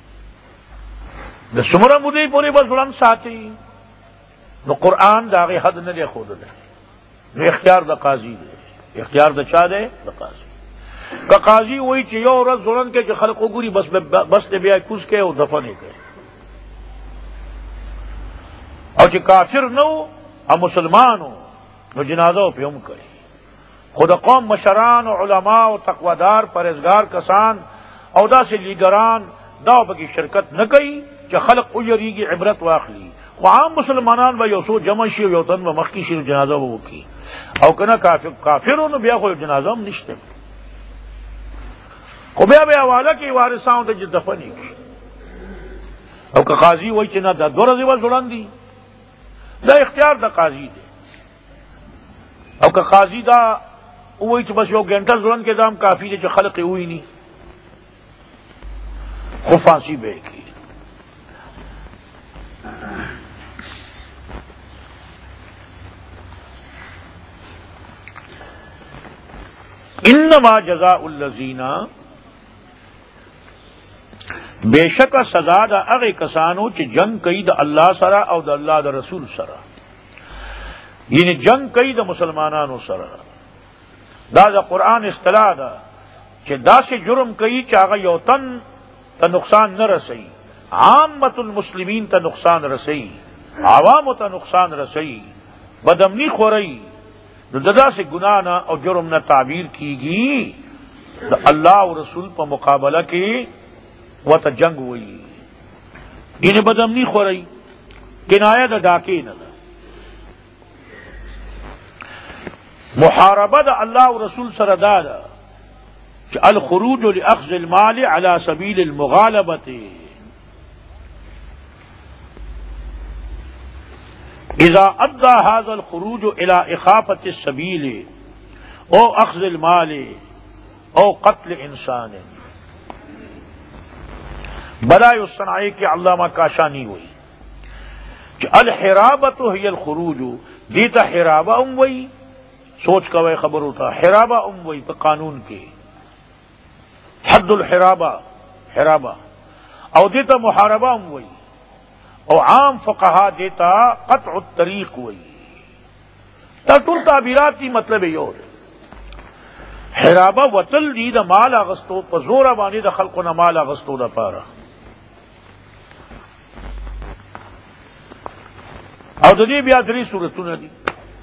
د څومره مودې پورې به ځوړند ساتي، نو قرآن د هغې حد نه دی ښودلی. نو اختیار د قاضي دی، اختیار د چا دی؟ د قاضي. که قاضي وایي چې یو ورځ ځوړند کې چې خلق وګوري بس دی بیا کوز کوي او دفن یې کوي، او چې کافر نه و او مسلمان و نو جنازه پې هم کوي. خو د قوم مشران او علما او تقوادار پرهیزګار کسان او داسې لیډران دا پکې شرکت نه کوي چې خلق ویریږي عبرت واخلي. خو عام مسلمانان به یو څو جمع شي او یو تن به مخکې شي جنازه به وکړي، او که نه کافرو نو بیا خو جنازه هم نشته، خو بیا به حواله کوي وارثانو ته چې دفن یې کړي. او که قاضي وایي چې نه دا دوه ورځې به ځوړند دي، دا اختیار د قاضي دی. او که قاضي دا وایي چې بس یو ګنټه ځوړند کې دا هم کافي دی چې خلق یې وویني، خو فانسی به یې کړي. انما جزاء الذین، بے شک سزا دا هغه کسانو چې جنگ کوي د الله سره او د الله د رسول سره، یعنی جنگ کوي د مسلمانانو سره. دا د قرآن اصطلاح ده چې داسې جرم کوي چې هغه یو تن ته نقصان نه رسوي، عامت المسلمین ته نقصان رسوي، عوامو ته نقصان رسوي، بدامني خوري، نو ددا سے گناہ نہ اور جرم نہ تعبیر کی گی دا اللہ و رسول پا مقابلہ کی و تا جنگ ہوئی انہیں بدمنی خورئی کنایہ دا ڈاکے نہ دا محاربہ دا اللہ و رسول سردا دا کہ الخروج لأخذ المال على سبیل المغالبت اذا ادى هذا الخروج الى اخافة السبيل او اخذ المال او قتل انسان برائے الصناعی کی علامہ کاشانی ہوئی کہ الحرابۃ هي الخروج دیتا حرابہ وہی سوچ کا وہ خبر ہوتا حرابہ وہی تو قانون کے حد الحرابہ حرابہ او دیتا محاربہ وہی اور عام فقہا دیتا قطع الطریق ہوئی تطور تعبیراتی مطلب یہ ہو حرابہ وطل دی دا مال اغسطو پا زورا بانی دا خلقو نا مال اغسطو دا پارا او دا دی بیا دری صورتو نا دی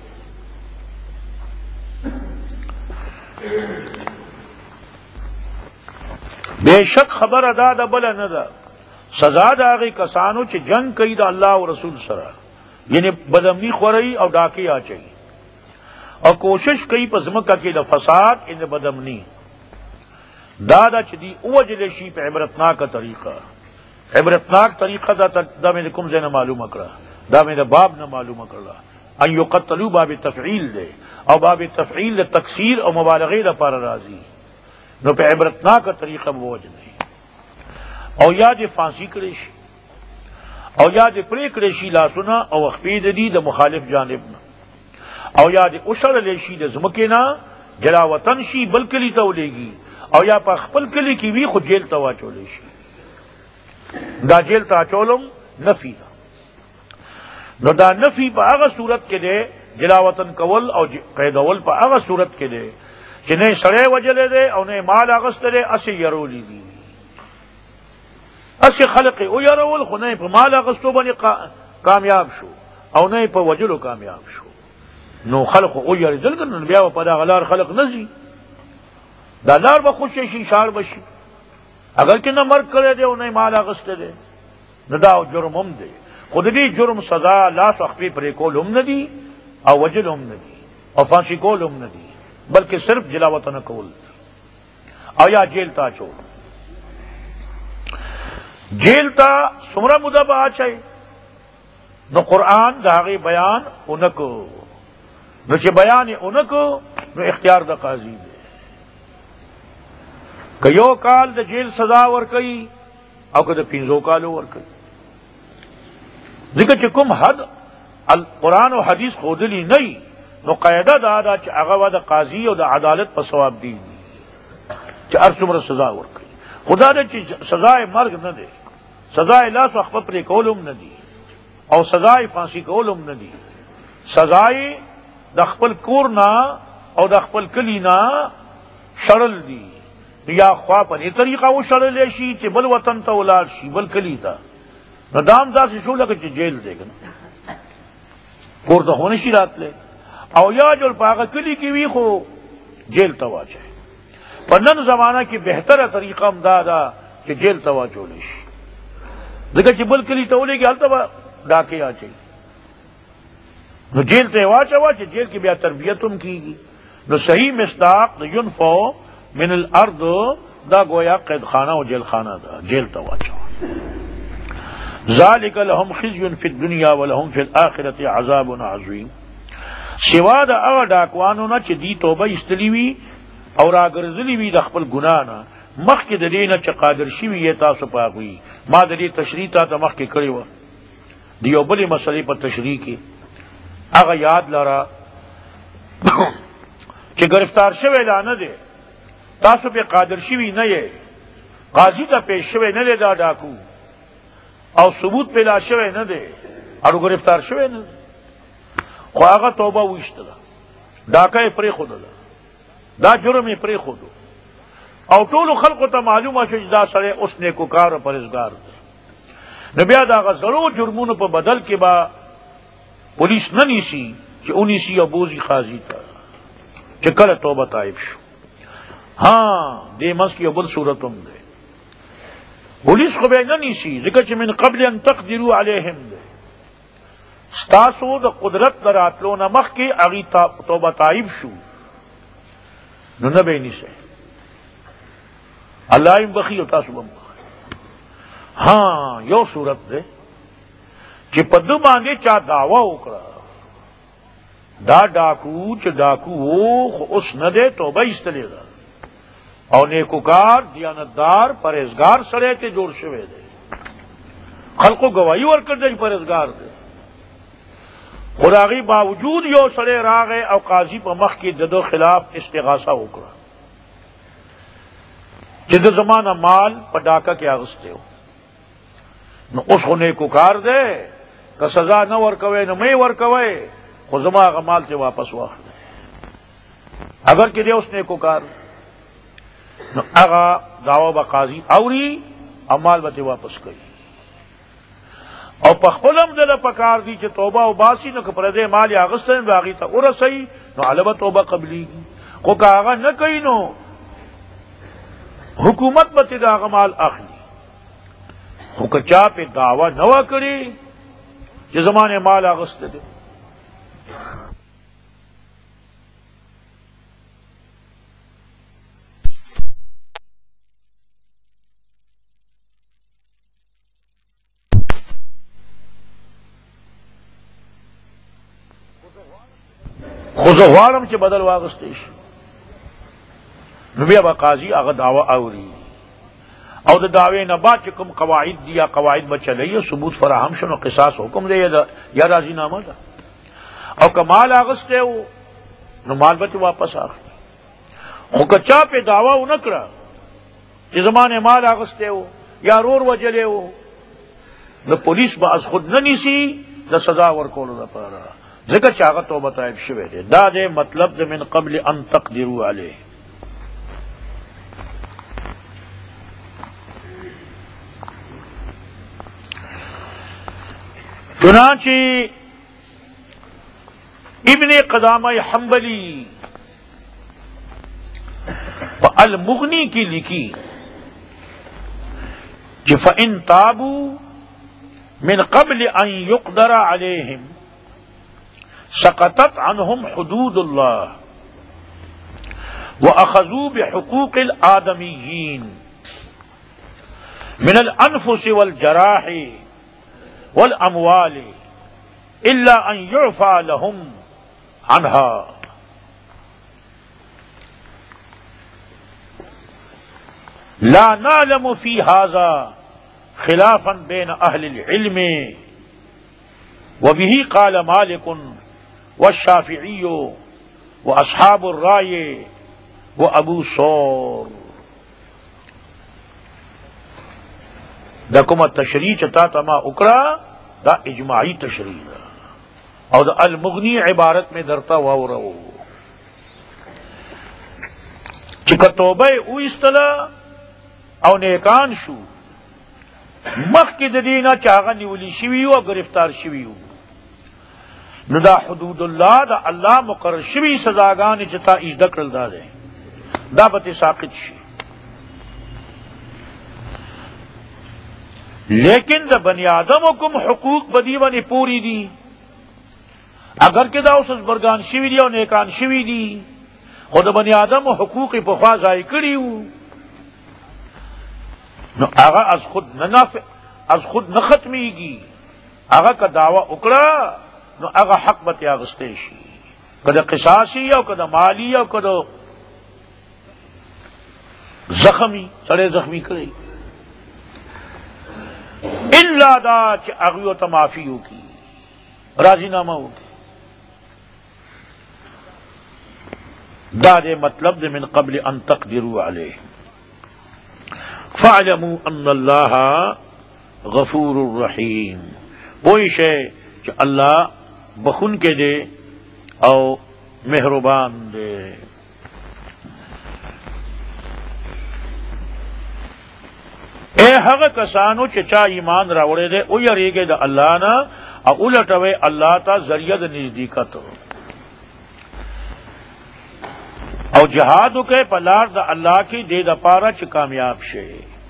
بے شک خبر ادا دا بلا ندا سزا دا آگئی کسانو چھ جنگ کئی دا اللہ و رسول سرا یعنی بدمنی خورئی اور ڈاکی آ چاہیے اور کوشش کئی پزمکہ کی دا فساد ان بدمنی دادا چدی اوجلشی پہ عبرتناک کا طریقہ عبرتناک طریقہ دا میں نے کم سے نہ معلوم اکڑا دا میں نے باب نہ معلوم اکڑا ان یقتلوا باب تفعیل دے اور باب تفعیل دے تکسیر اور مبالغی دا پارا راضی نو پہ عبرتناک کا طریقہ بوجھ نہیں او یاد فانسی کریشی او یاد پری کریشی لا سنا او اخپید دی دا مخالف جانبنا او یاد اشر لیشی دا زمکینا جلا وطن شی بلکلی تولے گی او یا پا خپل کلی کی وی خود جیل توا چولے شی دا جیل تا چولم نفی دا نو دا نفی پا آغا صورت کے دے جلا وطن کول او قیدول پا آغا صورت کے دے کہ نئے سڑے وجلے دے او نئے مال آغست دے اسی یرولی دی اسی خلق او یرول خو نئے پا مال آغستو بنی کامیاب شو او نئے پا وجلو کامیاب شو نو خلق او یری دل کرن بیا پا دا غلار خلق نزی دا لار با خوشی شی شار بشی اگر کہ نہ مرد کرے دے او نئے مال آغست دے نو دا جرم ہم دے خود دی جرم سزا لاس اخفی پر کول ہم ندی او وجل ہم ندی او فانسی کول ہم ندی بلکہ صرف جلاوطن کول او یا جیل تا چھوڑ جیل تا سمرہ مدہ با آچائی نو قرآن داغی بیان انکو نو چھ بیان انکو نو اختیار دا قاضی دے کہ یو کال دا جیل سزا ورکئی او کہ دا پینزو کالو ورکئی ذکر چھ کم حد قرآن و حدیث خودلی نہیں نو قیدہ دا چھ اغوا دا قاضی و دا عدالت پا ثواب دی چھ ارسمر سزا ورکئی خدا دے چھ سزائے مرگ نہ دے سزائے لاس اخفت پر کولم نہ دی او سزائے پھانسی کولم نہ دی سزائے دخپل کورنا او دخپل کلینا شرل دی یا خواہ پر یہ طریقہ وہ شرل شی چھ بل وطن تا اولاد شی بل کلی تا نہ دام دا سے شو لگا چھ جیل دے گا کور تا ہونے شی رات لے او یا جو پاگا کلی کی وی خو جیل توا چاہے پر نن زمانہ کی بہتر طریقہ امدادا کہ جیل توا چولے شی دیکھا چھ بل کلی تولے گی حال تبا ڈاکے آ چاہیے نو جیل تے واچا چھ جیل کی بیا تربیتم کی گی نو صحیح مصداق ینفو من الارض دا گویا قید خانہ و جیل خانہ دا جیل تواچا ذالک لهم خزی فی الدنیا ولهم فی الآخرت عذاب عظیم سوا دا اغا ڈاکوانونا چھ دی توبہ استلیوی اور آگرزلیوی دا خپل گنانا مخ کی دلینا چھ قادر شوی یہ تاسو پاکوی ما دلی تشریح تا تا مخ کی کریوا دیو بلی مسئلے پر تشریح کی اغا یاد لارا چھ گرفتار شوی لانا دے تاسو پہ قادر شوی نئے قاضی تا پیش شوی نلے دا ڈاکو او ثبوت پہ لا شوی نہ دے اور گرفتار شوی نہ دے خو آغا توبہ ویشتلا ڈاکہ پری خود دا جرم پری خود او طول خلق تا معلوم ہے دا سڑے اس نے کو کار پرزگار دے نبیا دا آغا ضرور جرمون پہ بدل کے با پولیس نہ نیسی کہ انیسی ابوزی خاضی تا چکل توبہ طائب شو. ہاں دے مس کی ابل صورتم دے پولیس کو بے نہ نیسی ذکر چ من قبل ان تقدروا علیہم دے ستاسو دا قدرت دراتلو نمخ کی اغی توبہ طائب شو نو نبے نیسے اللہ ام بخی و تاسو بم بخی. ہاں یو صورت دے چی پدو باندے چا دعوی اکڑا دا ڈاکو چ ڈاکو خو اس نہ دے توبہ استلے دا او نیکوکار دیانتدار پرہیزگار سڑے تے جوڑ شوے دے خلقو گواہی ورکر دے پرہیزگار دے خداغی باوجود یو سڑے راغے او قاضی پا مخ کی ددو خلاف استغاثہ اکڑا جد زمانہ مال پا ڈاکا کیا غستے ہو نو اس کو نیکوکار دے کہ سزا نہ ورکوے نہ میں ورکوے خود زما مال سے واپس واخلے اگر کہ دے اس نیکوکار نو اغا دعوی با قاضی اوری امال بتے واپس کئی او پخپلم دل پکار دی چھ توبہ و باسی نو کپردے مال آغستن باغی تا ارسی نو علبہ توبہ قبلی کو کہ آغا نہ کئی نو حکومت بتے دا آغا مال اخلی خو کہ چا پہ دعوی نوا کری چھ زمانے مال آغست دے خوزغوارم چه بدل واغستیش نو بیا با قاضی آغا دعوی آوری او دا دعوی نبا چکم قواعد دیا قواعد بچلی ثبوت فراہم شنو قصاص حکم دے یا راضی نامہ دا او کمال آغستے ہو نو مال بچ واپس آخری خو کچا پہ دعوی نکرا چی زمان مال آغستے ہو یا رور وجلے ہو نو پولیس با از خود ننیسی دا سزا ورکولو دا پارا ذکر چاہتا توبہ طائب شوے دے دا دے مطلب دے من قبل ان تقدروا علیہ. چنانچہ ابن قدامہ حنبلی المغنی کی لکھی کہ فَإِن تَابُوا من قبل ان يقدر عليهم سقطت عنهم حدود الله واخذوا بحقوق الآدميين من الانفس والجراح والاموال الا ان يعفى لهم عنها. لا نعلم في هذا خلافا بين اهل العلم وبه قال مالك والشافعی واصحاب الرائے وابو ثور. دا کما تشریح چتا تما اکڑا دا اجماعی تشریح دا اور دا المغنی عبارت میں درتا واورو چکا توبہ او اصطلاح او نیکان شو مخ کی ددینا چاغا نیولی شویو اور گرفتار شویو نو دا حدود اللہ دا اللہ مقرر شوی سزاگان چتا اجدکرل دا دے دا بت ساقط شی. لیکن دا بنی آدم حکم حقوق بدی ونی پوری دی اگر کہ دا اس برگان شوی دی اور نیکان شوی دی خود بنی آدم حقوق پخوا ضائع کریو نو آغا از خود نہ ختمی گی آغا کا دعوی اکڑا نو اگا حق بت آغستے شی کدا قصاصی او کدا مالی او کدا زخمی سڑے زخمی کرے الا دا چ اغیو تمافی ہو کی راضی نامہ ہو کی دا دے مطلب دے من قبل ان تقدروا علیہ. فاعلموا ان اللہ غفور الرحیم وہی شے کہ اللہ بخن کے دے او مہربان دے. اے حق کسانو چچا ایمان راوڑے دے او یریگے دا اللہ نا او الٹوے اللہ تا ذریعہ دا نزدیکت او جہادو کے پلار دا اللہ کی دے دا پارا چ کامیاب شے.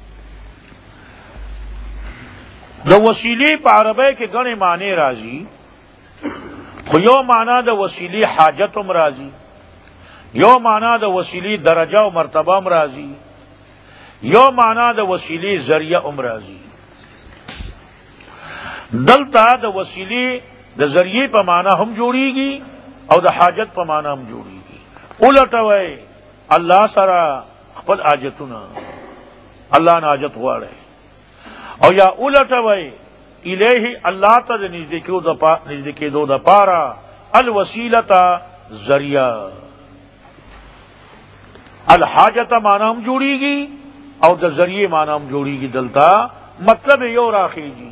دا وسیلی پا عربے کے گنے معنی راضی، یو معنی دا وسیلی حاجتم راضی، یو معنی دا وسیلی درجہ و مرتبہ راضی، یو معنی دا وسیلی ذریعہ راضی. دلتا دا وسیلی دا ذریعے پا معنی ہم جوڑی گی او دا حاجت پا معنی ہم جوڑی گی. الٹوئے اللہ سرا خپل حاجتنا اللہ نا حاجت غواړي، او یا الٹوئے الیہ اللہ تا دا نزدیکیدو دا پارا الوسیلتا ذریعہ. الحاجت معنی ہم جوڑی گی او دا ذریعے معنی ہم جوڑی گی. دلتا مطلب یو راخی گی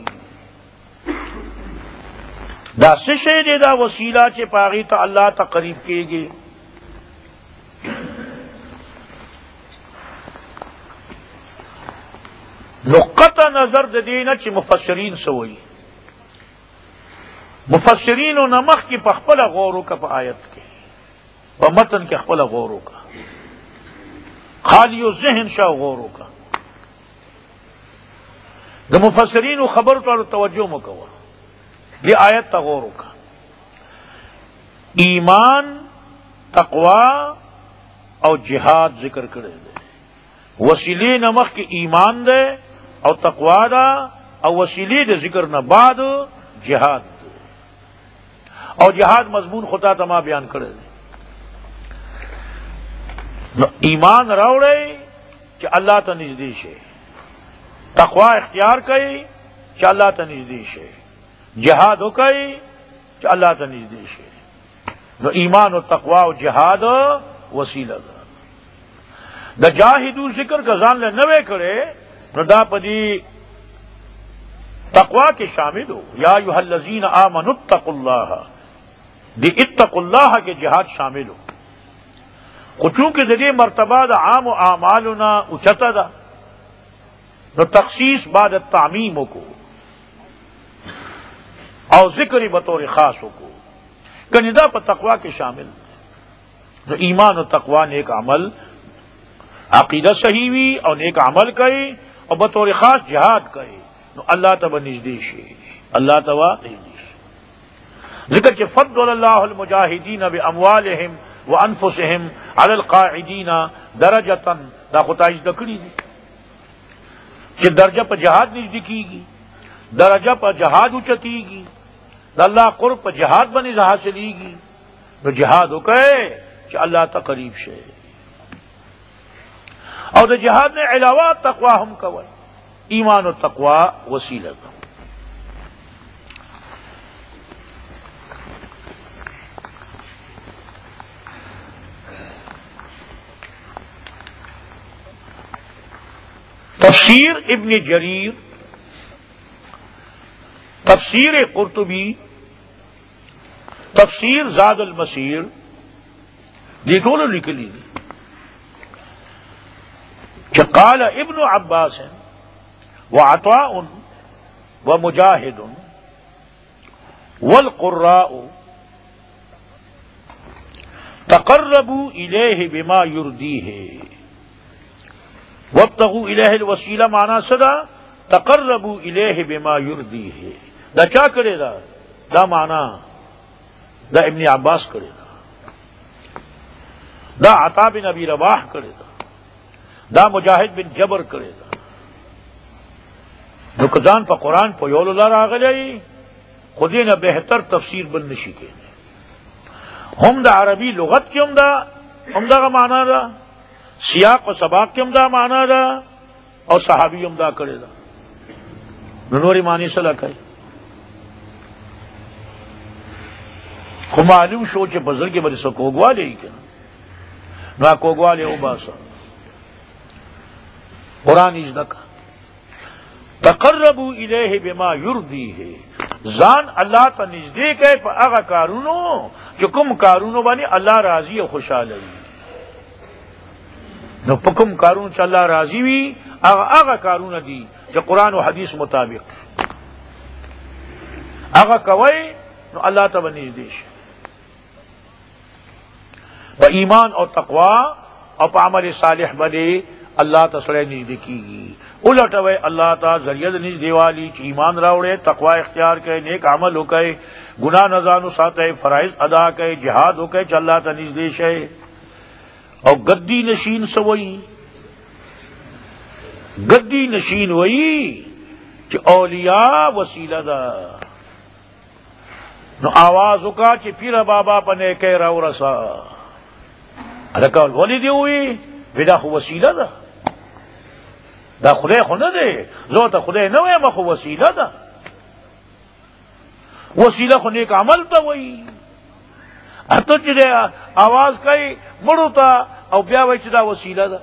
دا سشے دے دا وسیلہ چے پاغی تا اللہ تا قریب کے گی. نقطہ نظر دے دینا چے مفسرین سوئی، مفسرین و نمخ کی پخپل غورو کا پا آیت کے پا متن کے خپل غورو کا خالی و ذہن شاہ غورو کا. دا مفسرین و خبر تو توجہ مکوا یہ آیت تا غورو کا. ایمان تقوی او جہاد ذکر کرے دے، وسیلی نمخ کی ایمان دے او تقوی دا او وسیلی دے ذکر نہ بعد جہاد دے. او جہاد مضمون خدا تما بیان کرے دے. ایمان راوڑے کہ اللہ تا نزدیش ہے، تقوی اختیار کئی کہ اللہ تا نزدیش ہے، جہاد ہو کئی کہ اللہ تا نزدیش ہے. نو ایمان و تقوی و جہاد وسیلہ دا. دا جاہدو ذکر کا زان لے نوے کرے نو دا پدی تقوی کے شامل ہو. یا ایھا الذین آمنوا اتقوا اللہ، دی اتقوا اللہ کے جہاد شامل ہو. چونکہ دے مرتبہ دا عام و اعمالنا اچتا دا نو تخصیص بعد تعمیم کو او ذکری بطور خاص کو کندا پر تقوی کے شامل. تو ایمان و تقوی نیک عمل عقیدہ صحیح ہوئی اور نیک عمل کئی اور بطور خاص جہاد کئی نو اللہ تبا نزدیش ہے، اللہ تبا نزدیش. ذکر کہ فضل اللہ المجاہدین باموالہم وانفسہم علی القاعدین درجتا دا خطائش دکڑی دی کہ درجہ پر جہاد نزدیکی گی، درجہ پر جہاد اچتی گی، دا اللہ قرب پر جہاد بنی حاصلی گی. تو جہاد ہو کہے کہ اللہ تا قریب شے. اور دا جہاد نے علاوہ تقوی ہم کوئی ایمان و تقوی وسیلہ دا. تفسیر ابن جریر، تفسیر قرطبی، تفسیر زاد المسیر یہ دونوں نکلی دی کہ قال ابن عباس وعطاء ومجاہد والقراء تقربوا الیہ بما یردیہ وابتغوا الیہ الوسیلہ معنی صدا تقربوا الیہ بما یردیہ. دا چا کرے دا معنی دا ابن عباس کرے دا عطا بن ابی رواح کرے دا مجاہد بن جبر کرے دا. نقدان پا قرآن پا یول اللہ راغلی خودی نہ بہتر تفسیر بن نشی کے ہم دا عربی لغت کی عمدہ کا معنی دا، سیاق و سباق کی عمدہ معنی دا، اور صحابی عمدہ کرے دا ننوری معنی صلاح کئی. خو معلوم شو چے بزرگ بری سا کوگوالے ہی کنا نا کوگوالے او باسا قرآن اجدکا تقربوا الیہ بما یردیہ. زان اللہ تا نزدیک ہے پا اغا کارونو جو کم کارونو بانی اللہ راضی و خوشحال ہے. نو پا کم کارونو چا اللہ راضی وی اغا کارونو دی جو قرآن و حدیث مطابق اغا کوئی نو اللہ تا نزدیش. په ایمان او تقوا او په عمل صالح باندې الله تعالی نږدې کیږي. الټوي الله تعالی ذریعہ نږدې والی چې ایمان راوړي، تقوا اختیار کړي، نیک عمل وکړي، گناہ نه ځانو ساتي، فرائض ادا کړي، جهاد وکړي چې الله ته نږدې شي. او گدی نشین سوئی، گدی نشین وئی چې اولیاء وسیله ده. نو آواز وکا چې پیر بابا پنے کې راو رسا الکول ولی دی وی ودا خو وسیله ده، دا خدای خو نه دی، زه ته خدای نه وایم، خو وسیله ده. وسیله خو نیک عمل ته وای. اته چې آواز کوي مړو ته او بیا وای چې دا وسیله ده،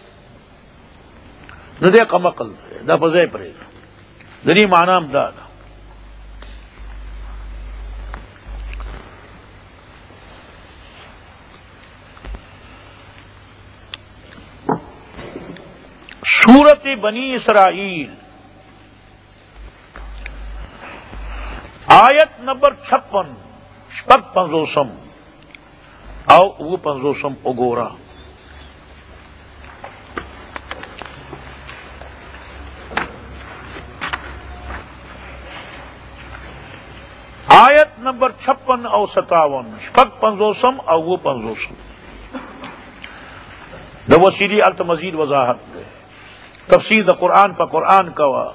نو دې قمقل دا په ځای پرې د دې معنا هم دا ده. سورت بنی اسرائیل آیت نمبر 56 شپږ پنځوسم او اووه پنځوسم وګوره. آیت نمبر 56 او 57 شپږ پنځوسم او اووه پنځوسم د وسیلې الته مزید وضاحت ده. تفسیر دا قرآن پا قرآن کوا،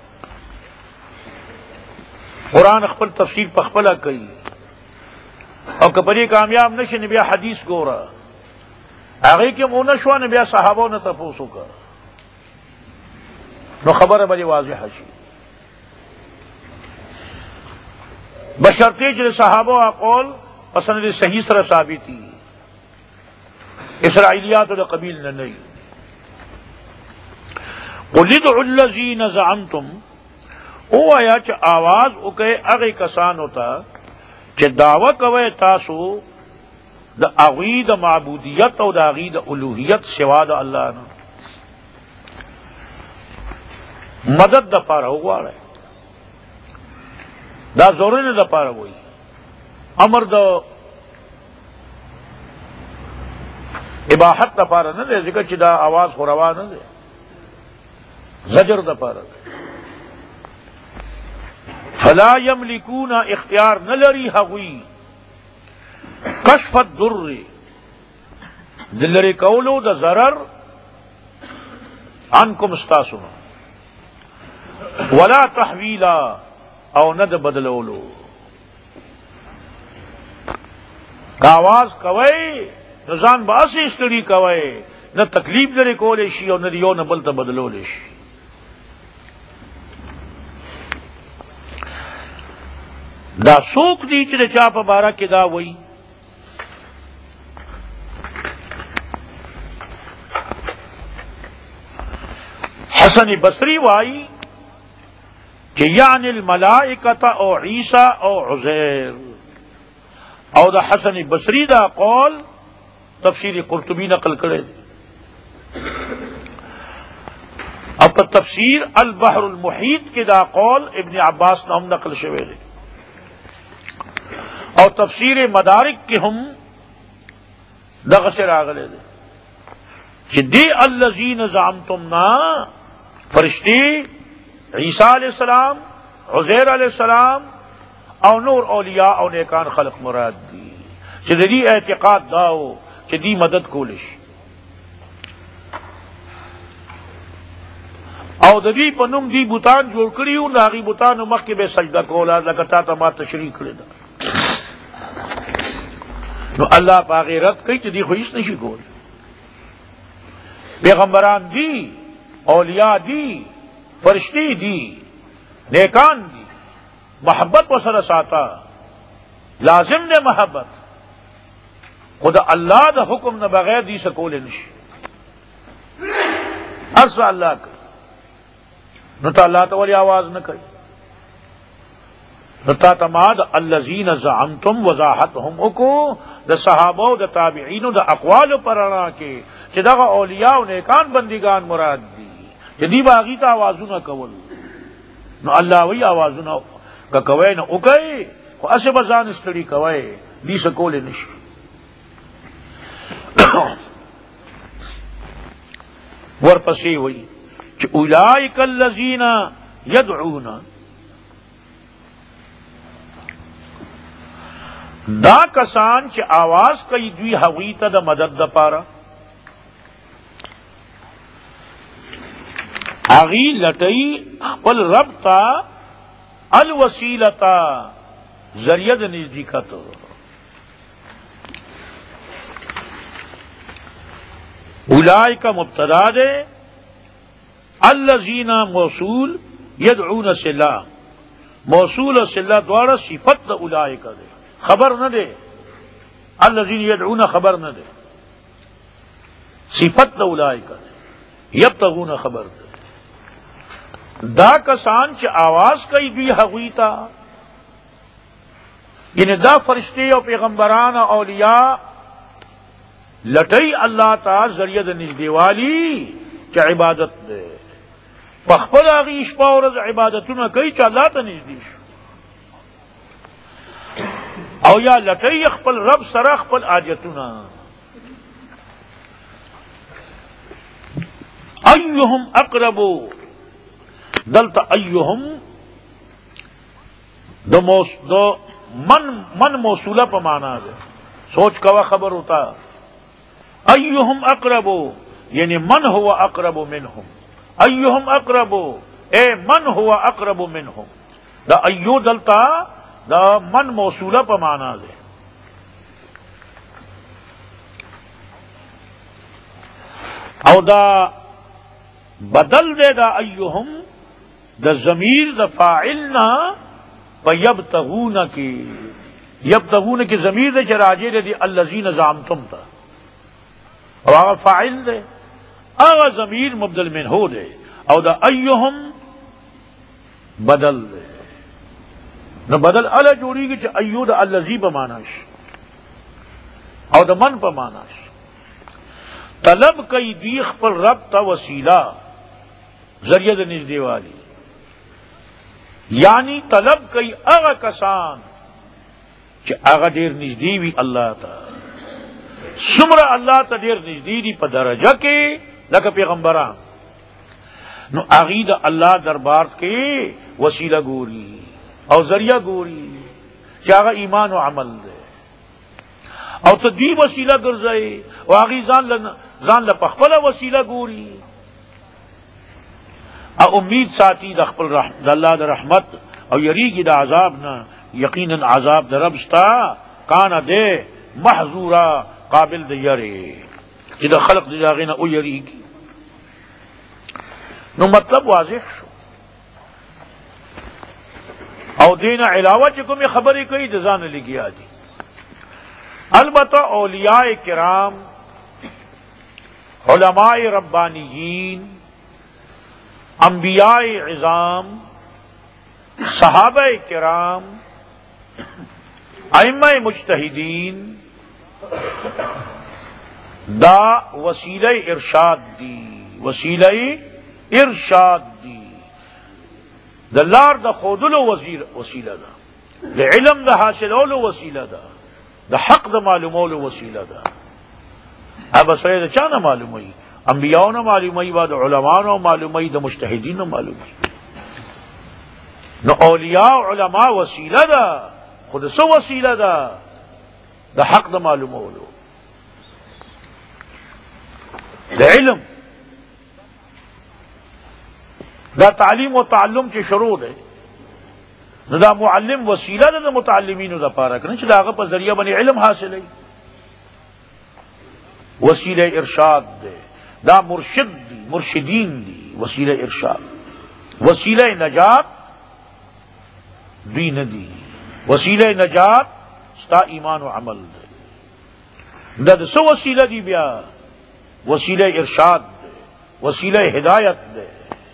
قرآن خپل تفسیر پا خپلا کئی، او کپری کامیاب نشی نبیا حدیث گورا آگئی که مونشوا نبیا صحابو نتفوسو کا، نو خبر بلی واضح شی. بشرطی چل صحابو اقول پسند صحیح سر ثابتی، اسرائیلیات و قبیل نہ نہیں. قل ادعوا الذین زعمتم، او آیا چې آواز وکئ هغه کسانو ته چې دعوه کوي تاسو د هغوی د معبودیت او د هغوی د الوهیت سوا د الله نه. مدد دپاره وغواړئ، دا ضروري نه دپاره وایي، امر د اباحت دپاره نه دی، ځکه چې دا آواز خو روا نه دی، زجر دا پارا. فلا یملکون اختیار نلری حقوی کشف الضر دلری کولو دا ضرر عنکم استاسنا ولا تحویلا او ند بدلولو. آواز کوئی نزان باسی استری کوئی نہ تکلیف لري کولې شي او نه یو نه بل ته بدلولی شي. دا څوک دی چې د چا په باره کې دا وایي؟ حسن بصری وایي چې یعنی الملائکة او عیسی او عزیر، او دا حسن بصری دا قول تفسیر قرطبی نقل کرے. اب تفسیر البحر المحیط کے دا قول ابن عباس نے ہم نقل شوے دے، اور تفسیر مدارک کے ہم دغسر آگلے دے کہ دی الذین زعمتم نا فرشتی عیسیٰ علیہ السلام، عزیر علیہ السلام او نور اولیاء او نیکان خلق مراد دی کہ دی اعتقاد داو کہ دی مدد کولش او د دې په نوم دی بوتان جوړ کړیو، د هغې بوتانو مخکې به سجده کوله لکه تا ته ما تشریح کړې ده. نو الله په هغې رد کوي چې دی خو هېڅ نشي کولی. پیغمبران دی، اولیاء دی، فرشتي دی، نیکان دی، محبت وسره ساته، لازم دی محبت، خود الله د حکم نه بغیر دی څه کولی نشي. هر څه الله کوي، نو تا اللہ تعالی آواز نہ کری، نو تا تماد الذین زعمتم وضاحتهم اکو دا صحابہ دا تابعین دا اقوال پرانا کے کہ دا اولیاء و نیکان بندگان مراد دی کہ دی باغی تا آوازو نہ کول. نو اللہ وی آوازو نہ کوئی نہ اکئی خو اسے بزان استری کوئی دی سکول نشی. ورپسې وایي چې اولئک الذین یدعون، دا کسان چې आवाज کوي دوی هغوی ته د مدد دپاره، هغوی لټوي خپل رب ته الوسیلتا، ذریعہ د نزدېکت. اولئک مبتدا دے، الذین موصول، یدعون صلہ، موصول و صلہ دوارا صفت دا اولئک دے، خبر نہ دے. الذین یدعون خبر نہ دے، صفت دا اولئک دے، یبتغون خبر دے. دا کسان چې آواز کوي دوی هغوی ته، یعنی دا فرشتے او پیغمبران او اولیاء لټي الله ته ذریعہ د نږدېوالي چې عبادت ده، په خپل هغې شپه او ورځ عبادتونه کوي چې الله ته نږدې شو، او یا لټي خپل رب سره خپل حاجتونه. ایهم اقربو، دلتا ایهم دو من موصولہ پا مانا دے، سوچ کوا خبر ہوتا. ایهم اقربو یعنی من هو اقرب منهم، ایهم اقربو اے من هو اقرب منهم. دا ایو دلتا دا من موصولہ پا مانا دے. او دا بدل دے دا ایهم دا ضمیر دا فاعلنا پا یبتغون کی، یبتغون کی ضمیر دے چراجے دے دی الذین زعمتم تا، اور آغا فاعل دے، آغا ضمیر مبدل من ہو دے، او دا ایہم بدل دے. نو بدل علا جوڑی گی چا ایو دا الذی پا ماناش، او دا من پا ماناش. طلب کئی دیخ پر رب تا وسیلہ، ذریعہ دا نزدے والی، یعنی طلب کئی اغا کسان کہ اغا دیر نزدی وی اللہ تا، سمرا اللہ تا دیر نزدی دی پا درجہ کے لکا پیغمبران، نو اغید اللہ دربار کے وسیلہ گوری او ذریعہ گوری کہ اغا ایمان و عمل دے، او تا دی وسیلہ گرزائے و اغی زان لپخپلا وسیلہ گوری، او امید ساتھی دا خپل دا اللہ دا رحمت، او یریگی دا عذاب نا، یقیناً عذاب دا رب ستا کانا دے محظورا قابل دا یری، کہ دا خلق دا جاغینا او یریگی. نو مطلب واضح شو. او دینا علاوہ چکو میں خبری کئی دزان لگی آدی. البتہ اولیاء کرام، علماء ربانیین، انبیاء عظام، صحابہ کرام، ائمہ مجتہدین، دا وسیلہ ارشاد دی، وسیلہ ارشاد دی، دا لار دا خودلو وسیلہ دا، دا علم دا حاصلولو وسیلہ دا، دا حق دا معلومولو وسیلہ دا. اب اسرے دا چانا معلومی، انبیاء نہ معلومی، بعد علماء نہ معلومی، دا مجتہدین نہ معلومی. نو اولیاء علماء وسیلہ دا، خود سو وسیلہ دا، دا حق دا معلوم ہولو، دا علم، دا تعلیم و تعلم چی شروع دے. نو دا معلم وسیلہ دا متعلمین دا پارک نہیں چلا، آگا پا ذریعہ بنی علم حاصل ہے، وسیلہ ارشاد دے. دا مرشد دی، مرشدین دی، وسیلہ ارشاد، وسیلہ نجات دین دی، وسیلہ نجات ستا ایمان و عمل دے. دا سو وسیلہ دی بیا، وسیلہ ارشاد دے، وسیلہ ہدایت دے،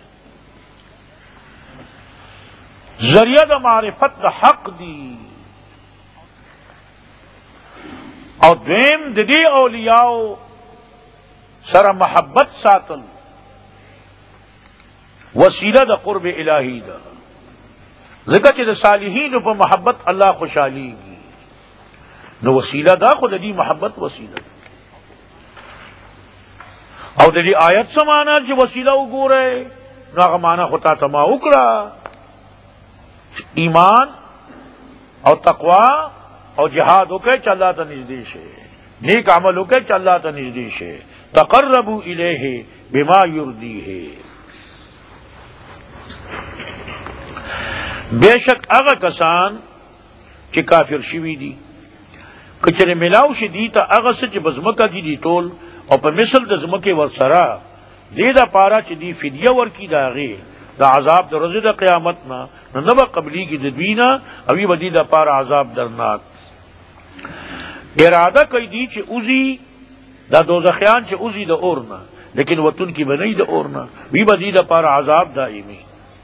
ذریعہ دا معرفت دا حق دی. اور دویم ددی اولیاء سر محبت ساتل، وسیلہ دا قرب الہی دا. ذکر چی دا صالحین پا محبت اللہ خوشحالی گی، نو وسیلہ دا خود دی محبت وسیلہ دا. او د دې آیت سمانا چې وسیله وګورئ نو هغه معنا خو تا ته ما وکړه ایمان او تقوا او جهاد وکړئ چې الله ته نږدې شي نیک عمل وکړئ چې الله ته نږدې شي تقربوا الیه بما یرضیه بیشک هغه کسان چې کافر شوي دي کچره ملاو شي دي ته هغه څه چې بزمکه دي دي ټول او په مثل د زمکه ورسره دې دا پارا چې دی فدیه ورکی دا غي دا عذاب د ورځې د قیامت نه به قبلی کی د دوینا او وی بدی دا پارا عذاب درناک اراده کوي دي چې اوزی دا دوزخیان چې اوزی د اورنا لیکن وتون کی بنئی د اورنا وی بدی دا پارا عذاب دائمی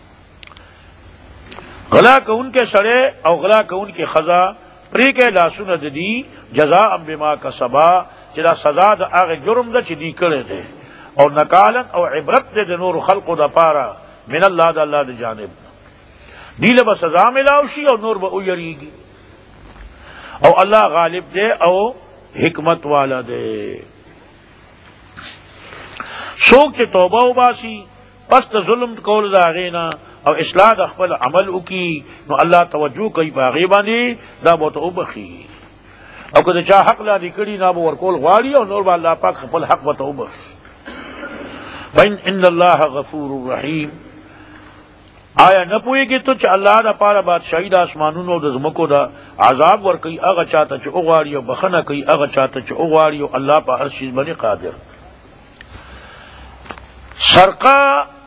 غلا کون کے سڑے او غلا کون کے خزا پری کے لاسونه د دی جزاء بما کسبا چې دا سزا د هغه جرم ده چې دی کړی دی او نکالا او عبرت دے د نور خلق د پارا من اللہ د اللہ د جانب دیل با سزا ملاوشی اور نور با اویریگی او اللہ غالب دے او حکمت والا دے سوک چے توبہ و باسی پس دا ظلم کول دا غینا او اصلاح دا خپل عمل اکی نو اللہ توجہ کئی باغی باندی دا بوتا او بخی او کدا چا حق لا نکڑی نا بو ورکول غواری او نور با اللہ پاک خپل حق بوتا او بخی ان اللہ غفور الرحیم آیا نہ پوئے گی تو چا اللہ دا پارا بادشاہی دا اسمانونو دا زمکو دا عذاب ور کئی اغا چاہتا چا اغواریو بخنا کئی اغا چاہتا چا اغواریو اللہ پا ہر چیز بنی قادر سرقہ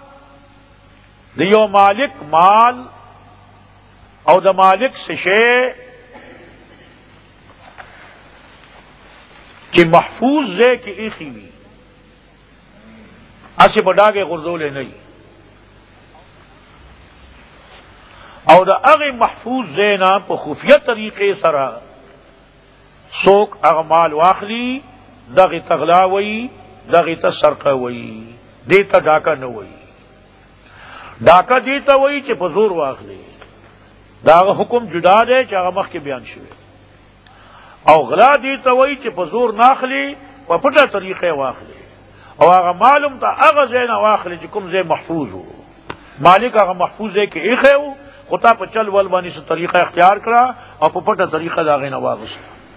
دیو مالک مال او دا مالک سشے چی محفوظ دے کی ایخی وی اسی بڑا کے غرزولے نہیں او دا اغی محفوظ زینا پا خفیہ طریقے سرا سوک اغمال واخلی داغی تغلاوی داغی تا سرقوی دیتا ڈاکا نوی ڈاکا دیتا وی چے پا زور واخلی داغ حکم جدا دے چے اغا مخ کے بیان شوئے او غلا دیتا وی چے پا زور ناخلی پا پتا طریقے واخلی او اغا معلوم تا اغا زینا واخلی چے کم زی محفوظ ہو مالک اغا محفوظ ہے کہ ایخے ہو خطا پا چل والبانی سے طریقہ اختیار کرا اور پا پٹا طریقہ داغینا واغس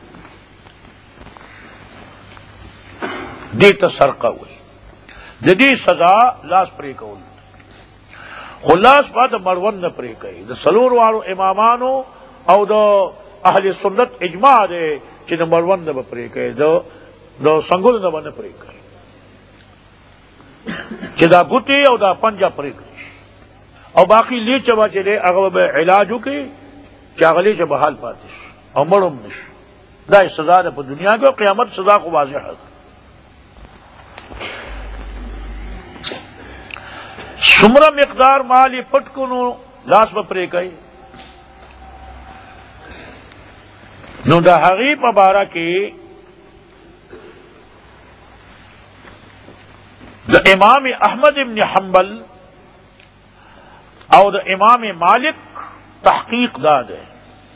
دیتا سرقہ ہوئی دی سزا لاس پرے کول خلاص با دا مروان نا پرے کئی دا سلور وارو امامانو او دا اہل سنت اجماع دے چی دا مروان نا پرے کئی دا سنگل نا نا پرے کئی چی دا گتی او دا پنجا پرے کئی او باقی لی چبا چلے اغلب علاجو کی چاغلی چبا حال پاتش او مرم نش دا سزا دا پا دنیا کے قیامت سزا کو واضح ہے سمرہ مقدار مالی پٹ کنو لاس بپرے کئی نو دا حقیب مبارہ کی دا امام احمد ابن حنبل او دا امام مالک تحقیق داد ہے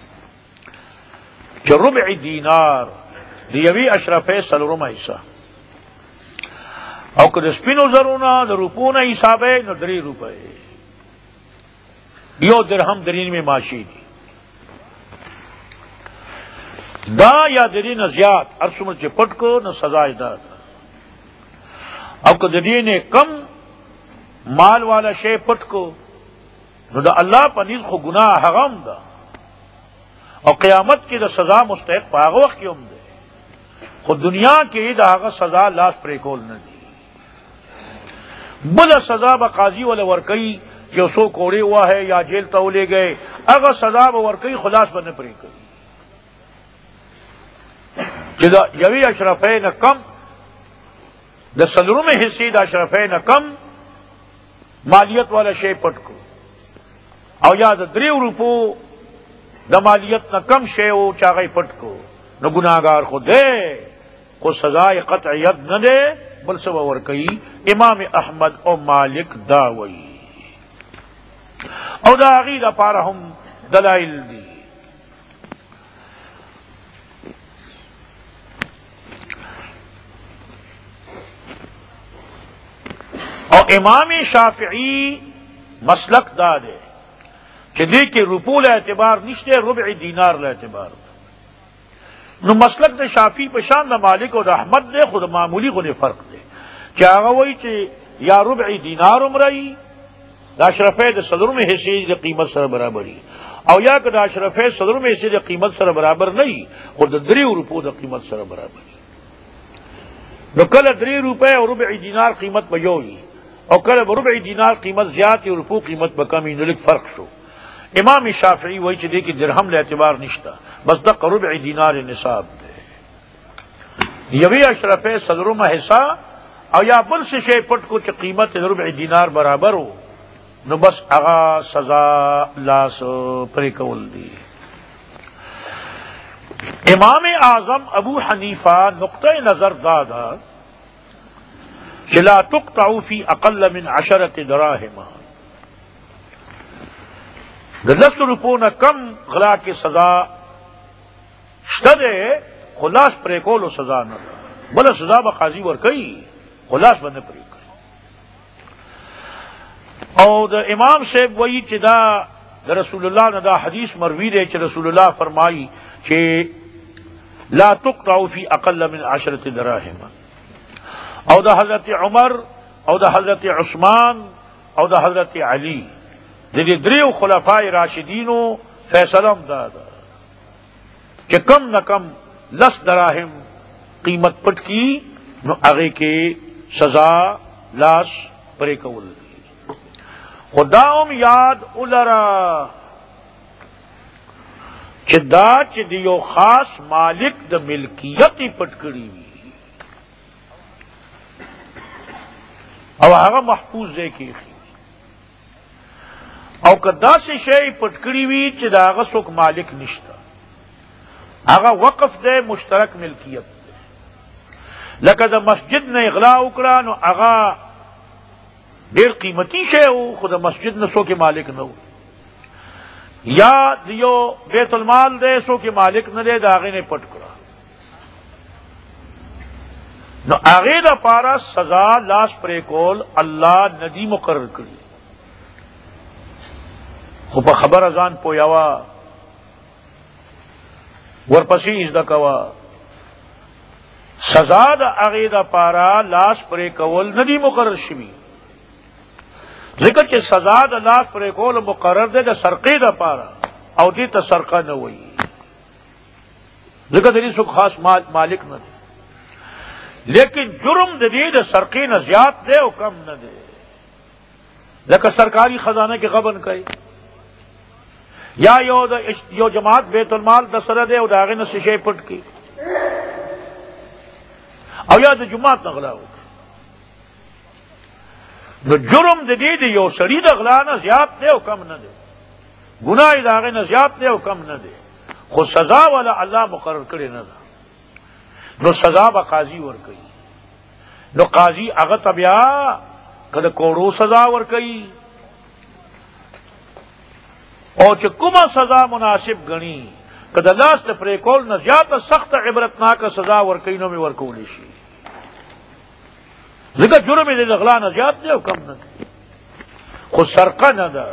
کہ ربع دینار دیوی اشرف سلرم ایسا او کہ سپینو زرونا دا روپونا حساب ہے نو 3 روپے یو درہم درین میں معاشی دی دا یا درین زیاد ارسمل چے پٹ کو نو سزا دا او کہ درین کم مال والا شے پٹ کو نو دا اللہ پنیز خو گناہ حرام دا اور قیامت کی دا سزا مستحق پاغ وقت کیوں دے خود دنیا کی دا آغا سزا لاس پریکول نہ دی بلا سزا با قاضی والا ورکی کہ اسو کوڑے ہوا ہے یا جیل تولے گئے اگر سزا با ورکی خلاص بنے پریکل جدا یوی اشرفین کم دا صدروں میں حصی دا اشرفین کم مالیت والا شے پٹ کو او یا دا 3 روپو دا مالیت نہ کم شے ہو چاگئی پٹ کو نہ گناہگار کو دے کو سزائے قطعیت نہ دے بل سب اور کئی امام احمد او مالک داوئی او دا غید پارہم دلائل دی اور امام شافعی مسلک دا دے کہ دیکھ رپول اعتبار نشتے ربع دینار اعتبار نو مسلک دے شافعی پشان دا مالک اور احمد دے خود معمولی کو فرق دے کیا وہی کہ یا ربع دینار عمرئی دا اشرفے دے صدر میں حصے دے قیمت سر برابری او یا کہ دا اشرفے صدر میں حصے دے قیمت سر برابر نہیں خود 3 روپو دا قیمت سر برابری نو کل 3 روپے اور ربع دینار قیمت بیوئی اور کل ربع دینار قیمت زیادہ اور رپو قیمت بکمی نلک فرق شو امام شافعی وہی چھ دے کہ درہم لے اعتبار نشتا بس دا ربع دینار نصاب دے یوی اشرفے صدر میں حصہ او یا بل سے شے پٹ کو چھ قیمت ربع دینار برابر ہو نو بس اغا سزا لاس پری کول دی امام اعظم ابو حنیفہ نقطہ نظر دادا کہ لا تقطع فی اقل من 10 دراہم 10 روپوں نہ کم غلا کی سزا شدے خلاص پرے کولو سزا نہ بلا سزا بقاضی ور کئی خلاص بنے پری کئی اور دا امام صاحب وہی چدا رسول اللہ نے دا حدیث مروی دے کہ رسول اللہ فرمائی کہ لا تقطع فی اقل من 10 دراہم او دا حضرت عمر او دا حضرت عثمان او دا حضرت علی دے دریو خلفاء راشدینو فیصلم دادا کہ کم نہ کم 10 دراہم قیمت پٹ کی نو اگے کے سزا لاش پرے کول دی خداوم یاد الرا چدا چدیو خاص مالک د ملکیت پٹکڑی ہوئی او هغه محفوظ دے کی او کدا سے شی پٹکڑی ہوئی چې دا هغه څوک مالک نشتا هغه وقف دے مشترک ملکیت دے لکه د مسجد نه اغلا وکړه نو هغه ډیر قیمتي شی او خود مسجد نه څوک مالک نه یا دیو بیت المال دے سو کے مالک نہ دے داغے نے پٹ کرا نو آگے دا پارا سزا لاش پرے کول اللہ ندی مقرر کری خوب خبر ازان پویاوا ورپسی ازدہ کوا سزا دا آگے دا پارا لاش پرے کول ندی مقرر شوی ذکر کہ سزا دا لاش پرے کول مقرر دے دا سرقے دا پارا او دی تا سرقہ نہ ہوئی ذکر دلی سو خاص مالک نہ دے لیکن جرم دے دا سرقے نہ زیاد دے او کم نہ دے لیکن سرکاری خزانہ کے غبن کئی یا یو جماعت بیت المال دسرہ دے او داغے نہ سشے پٹ کی او یا دا جماعت نغلا ہو نو جرم دے یو سڑی دا غلا نہ زیاد دے او کم نہ دے گناہ داغے نہ زیاد دے او کم نہ دے خود سزا والا اللہ مقرر کرے نہ دا نو سزا با قاضی ور کئی نو قاضی اغا تبیا کد کوڑو سزا ور کئی او چھ کما سزا مناسب گنی کد لاس پرے کول نہ زیادہ سخت عبرتناک سزا ور کئی نو میں ور کولی شی ذکر جرم دے اغلا نہ زیاد دے او کم نہ دے خود سرقہ نہ دا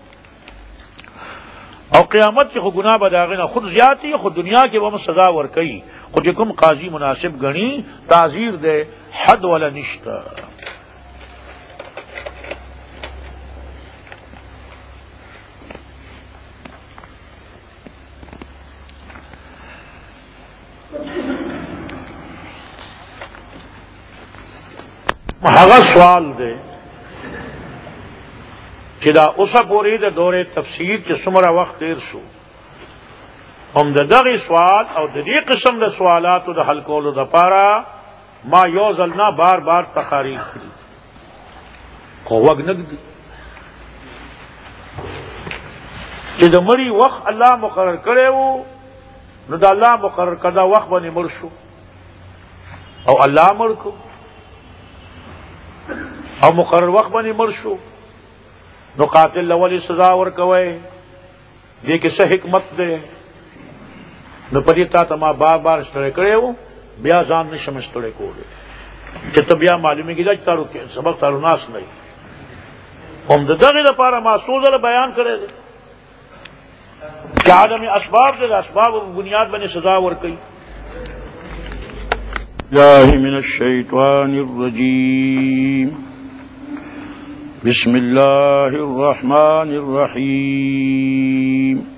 اور قیامت کے خود گناہ بداغنا خود زیادتی خود دنیا کے وہ سزا ور کئی خود کم قاضی مناسب گنی تعزیر دے حد والا نشتا ہاں سوال دے چدا اسا پوری دے دور تفسیر چ سمرا وقت دیر شو ہم دغی سوال او دی قسم دے سوالات دا حل کولو دا پارا ما یوزلنا بار بار تقاریر کری کو وگ نگدی کہ دا مری وقت اللہ مقرر کرے ہو نو دا اللہ مقرر کردہ وقت بنی مرشو او اللہ مرکو او مقرر وقت بنی مرشو نو قاتل لولی سزا ورکوئے دے کہ سے حکمت دے نو پدی تا تما بار بار استڑے کرے ہو بیا زان نشم استڑے کو دے کہ تبیا معلومی کی جائے تارو کے سبق تارو ناس نہیں ہم دغه لپاره محسوس له بیان کړی دی کہ آدم اسباب دے اسباب بنیاد بنے سزا ورکئی اللہ من الشیطان الرجیم بسم اللہ الرحمن الرحیم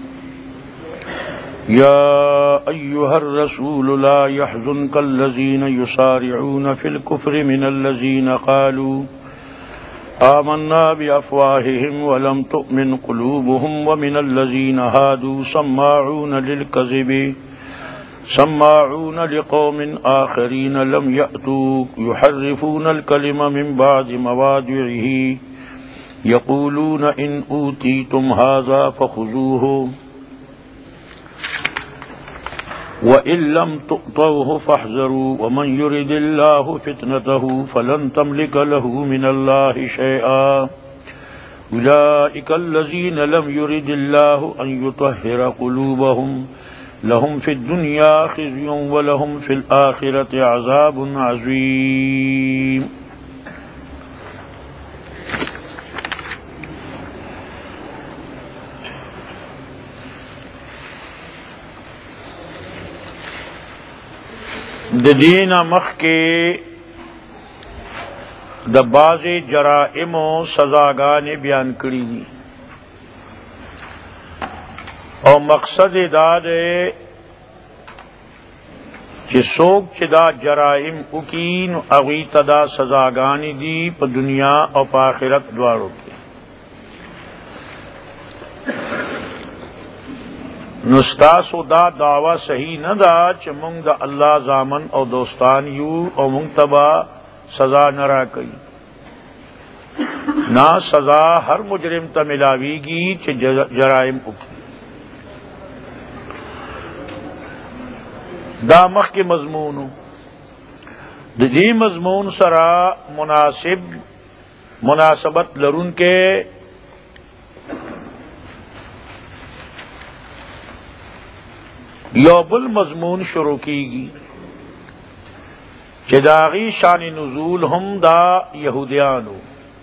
یا ایہا الرسول لا يحزنك الذین يسارعون في الكفر من الذین قالوا آمنا بأفواههم ولم تؤمن قلوبهم ومن الذين هادوا سماعون للكذب سماعون لقوم آخرين لم يأتوك يحرفون الكلم من بعد مواضعه يقولون إن أوتيتم هذا فخذوه وَإِن لَّمْ تُؤْتَوْهُ فَاحْذَرُوا وَمَن يُرِدِ اللَّهُ فِتْنَتَهُ فَلَن تَمْلِكَ لَهُ مِنَ اللَّهِ شَيْئًا أُولَٰئِكَ الَّذِينَ لَمْ يُرِدِ اللَّهُ أَن يُطَهِّرَ قُلُوبَهُمْ لَهُمْ فِي الدُّنْيَا خِزْيٌ وَلَهُمْ فِي الْآخِرَةِ عَذَابٌ عَظِيمٌ دین مخ کے دباز جرائم و سزاگان بیان کری دی اور مقصد داد کہ سوک چدا جرائم اکین اغی تدا سزاگانی دی پا دنیا اور پا آخرت دوارو کی نستاسو دا دعوی صحیح نہ دا چھ منگ دا اللہ زامن او دوستان یو او منگ تبا سزا نرا کئی نا سزا ہر مجرم تا ملاوی گی چھ جرائم اکی دا مخ کے مضمونو دی مضمون سرا مناسبت لرون کے یوبل مضمون شروع کی گی کہ داغی شان نزول ہم دا یہودیانو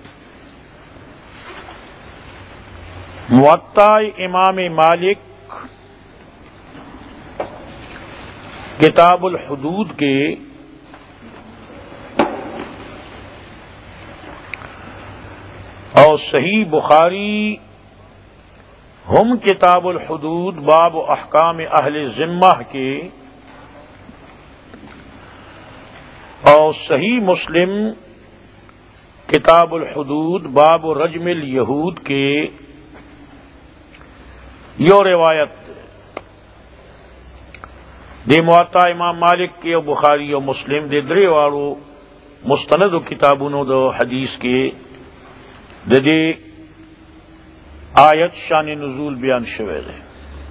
موطا امام مالک کتاب الحدود کے اور صحیح بخاری ہم کتاب الحدود باب احکام اہل ذمہ کے اور صحیح مسلم کتاب الحدود باب رجم الیہود کے یو روایت دے موطا امام مالک کے اور بخاری اور مسلم دے درے والو مستند و کتابونو دو حدیث کے دے آیت شان نزول بیان شویل ہے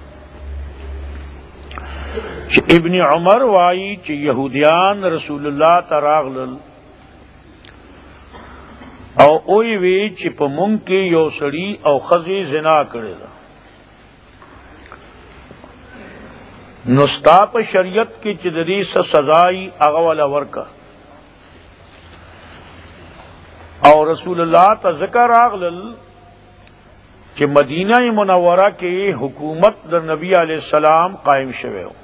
ابن عمر وائی چھ یہودیان رسول اللہ تراغلل او اوئی وی چھ پا منگ کے یو سڑی او خزی زنا کرے دا نستا پا شریعت کی چدری سزائی اغوال ورکا او رسول اللہ تا ذکر آغلل کہ مدینہ منورہ کے حکومت در نبی علیہ السلام قائم شوے ہو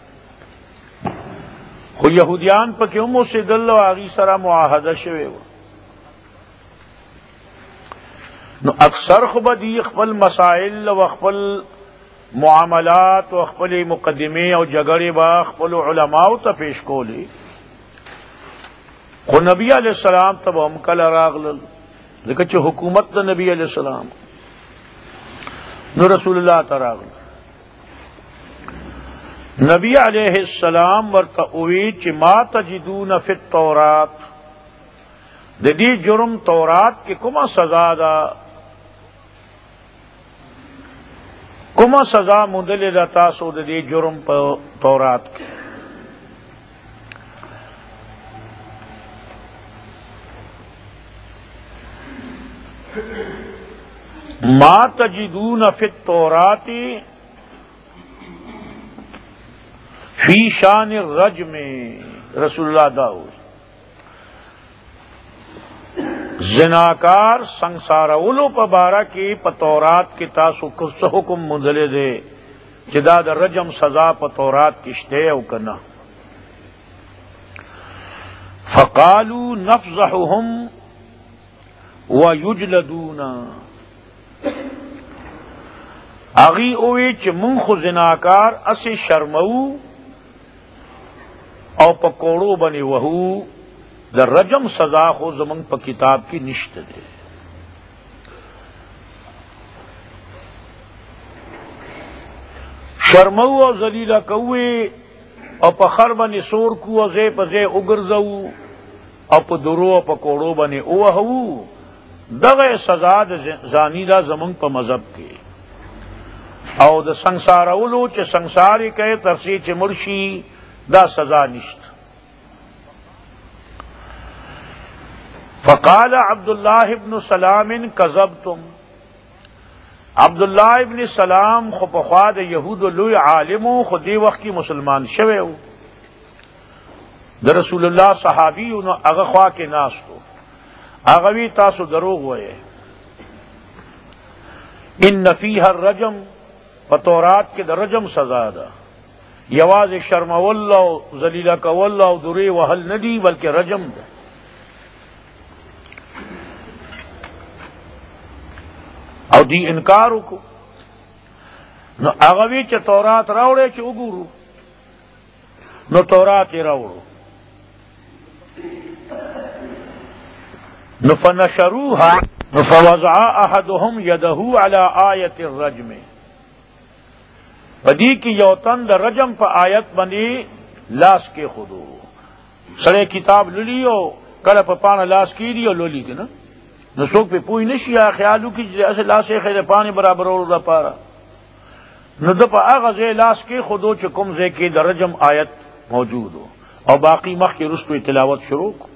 خو یہودیان پا کہ امو سے دل و آغی سرا معاہدہ شوے ہو نو اکثر خب دی اخبل مسائل و اخبل معاملات و اخبل مقدمے و جگڑے با اخبل علماء تا پیش کو لے خو نبی علیہ السلام تب امکل راغلل لیکن چھ حکومت دا نبی علیہ السلام نو رسول اللہ تراغل نبی علیہ السلام ورطعوی چی ما تجدون فی التورات دی جرم تورات کی کما سزا دا کما سزا مندل دا تاسو دی جرم پا تورات کی ما تجدون فی التورات فی شان الرجم رسول اللہ داؤد زناکار سنگسارولو پا بارا کی پا تورات کی تاسو کس حکم مندلے دے چدا دا رجم سزا پا تورات کشتے او کنا فقالوا نفضحهم ويجلدون اغی اوی چ من خو زناکار اسی شرمو او پا کوڑو بنی وہو دا رجم سزا خو زمن پا کتاب کی نشت دے شرمو او ذلیلہ کوئے او پا خر بنی سور کو او زی پا زی اگرزو او پا درو او پا کوڑو بنی اوہو دغه سزا د زانی دا زمن په مذهب کې او د سنگسار اولو چې سنگساری کوي ترسی چې مرشي دا سزا نشته فقال عبد الله ابن سلام کذبتم عبد الله ابن سلام خو په خوا د یهود لوی عالم خو دی وخت کې مسلمان شوی و د رسول الله صحابي نو هغه خوا کې ناستو اغوی تاسو دروغ وئے ان فیها الرجم پتورات کے دا رجم سزا دا یواز شرم واللہ ذلیلہ کا واللہ دری وحل ندی بلکہ رجم دا او دی انکارو کو نو اغوی چا تورات راوڑے چا اگورو نو تورات راوڑو فنشروها فوضع احدهم يده على آیت الرجم بدی کی یوتن دا رجم پا آیت بنی لاس کے خودو سڑے کتاب للیو کل پا پانا لاس کی دیو لولی کے نا نو سوک پہ پوئی نشی خیالو کی جیسے لاسے خیر پانی برابر اور دا پارا نو دا پا آغازے لاس کے خودو چکم زے کے دا رجم آیت موجود ہو اور باقی مخ کی رسو تلاوت شروع کو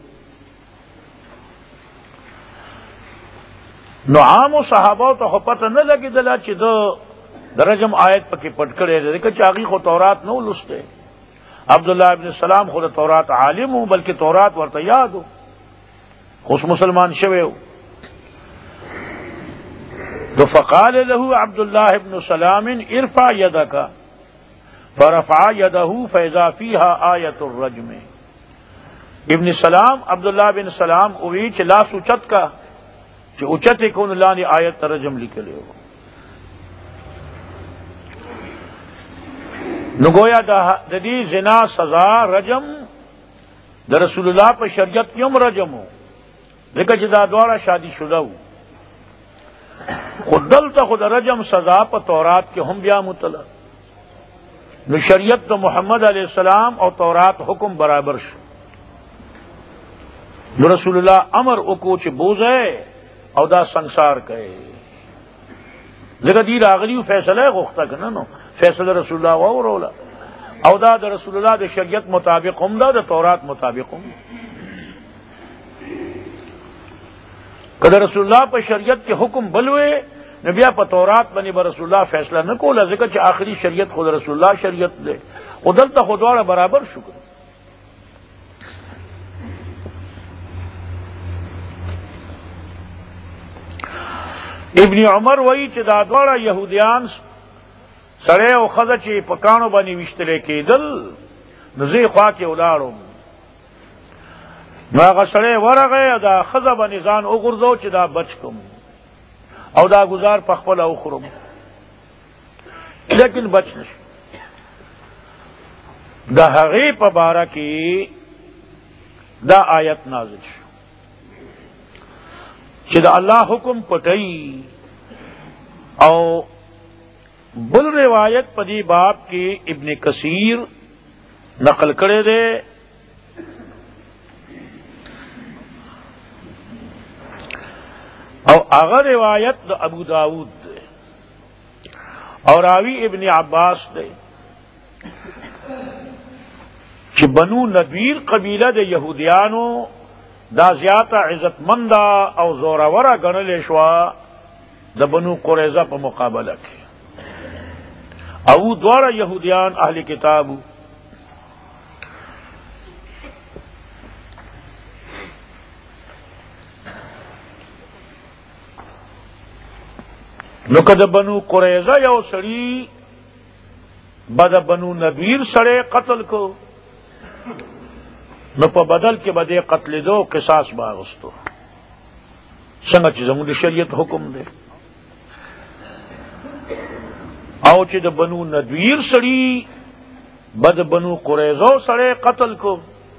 نو عام و صحابہ تو پتہ نہ لگی دلا چی دو درجم آیت پکی پٹکڑے دے کہ چاگی خو تورات نو لستے عبداللہ ابن السلام خود تورات عالم ہوں بلکہ تورات ورطا یاد ہو خوش مسلمان شوے ہو تو فقال له عبداللہ ابن السلام ارفع یدکا فرفع یدہ فیضا فیہا آیت الرجم ابن السلام عبداللہ بن السلام اوی چلا سوچت کا کہ اچت کون اللہ نے آیت ترجم لکھلے ہو نگویا دی زنا سزا رجم دا رسول اللہ پر شریعت کیوں رجم ہو لیکن جدا دوارا شادی شدہ ہو خود دلتا خود رجم سزا پر تورات کے ہم بیا مطلع نو شریعت تو محمد علیہ السلام اور تورات حکم برابر شو نو رسول اللہ امر اکوچ بوز ہے او دا سنگسار کہے ذکر دی راغلی فیصلہ غختہ کنا نو فیصلہ رسول اللہ و رولا او دا رسول اللہ دا شریعت مطابق ہم دا تورات مطابق ہم کدا رسول اللہ پر شریعت کے حکم بلوے نبیا پر تورات بنی با رسول اللہ فیصلہ نہ کولا ذکر چا آخری شریعت خود رسول اللہ شریعت دے خودلتا خودوارا برابر شکر ابن عمر وئی چې دا دواړه يهوديان سړی او ښځه چې په کاڼو باندې ویشتلی کېدل نو زه یې خوا کې ولاړم نو هغه سړی ورغی دا ښځه باندې ځان وغورځو چې دا بچ کم او دا گزار په خپله وخورم لیکن بچ نشو د هغې په باره کې دا آیت نازل شو چې دا الله حکم پټئی او بل روایت پدی باب کې ابن کثیر نقل کړی دی او هغه روایت د ابو داود دی اور راوی ابن عباس دی چې بنو نذیر قبیله د یهودیانو دا زیاته عزت مندا او زوراوره ګڼلې شوه د بنو قریظه په مقابله کې او دواړه یهودیان اهل کتابو نو که د بنو قریظه یو سړي به د بنو نذیر سړی قتل کو نو په بدل کې به دې قتلېدو قصاص به اغوستو څنګه چې زموږ د شریعت حکم دی او چې د بنو نذیر سړي به د بنو قریظه سړی قتل کو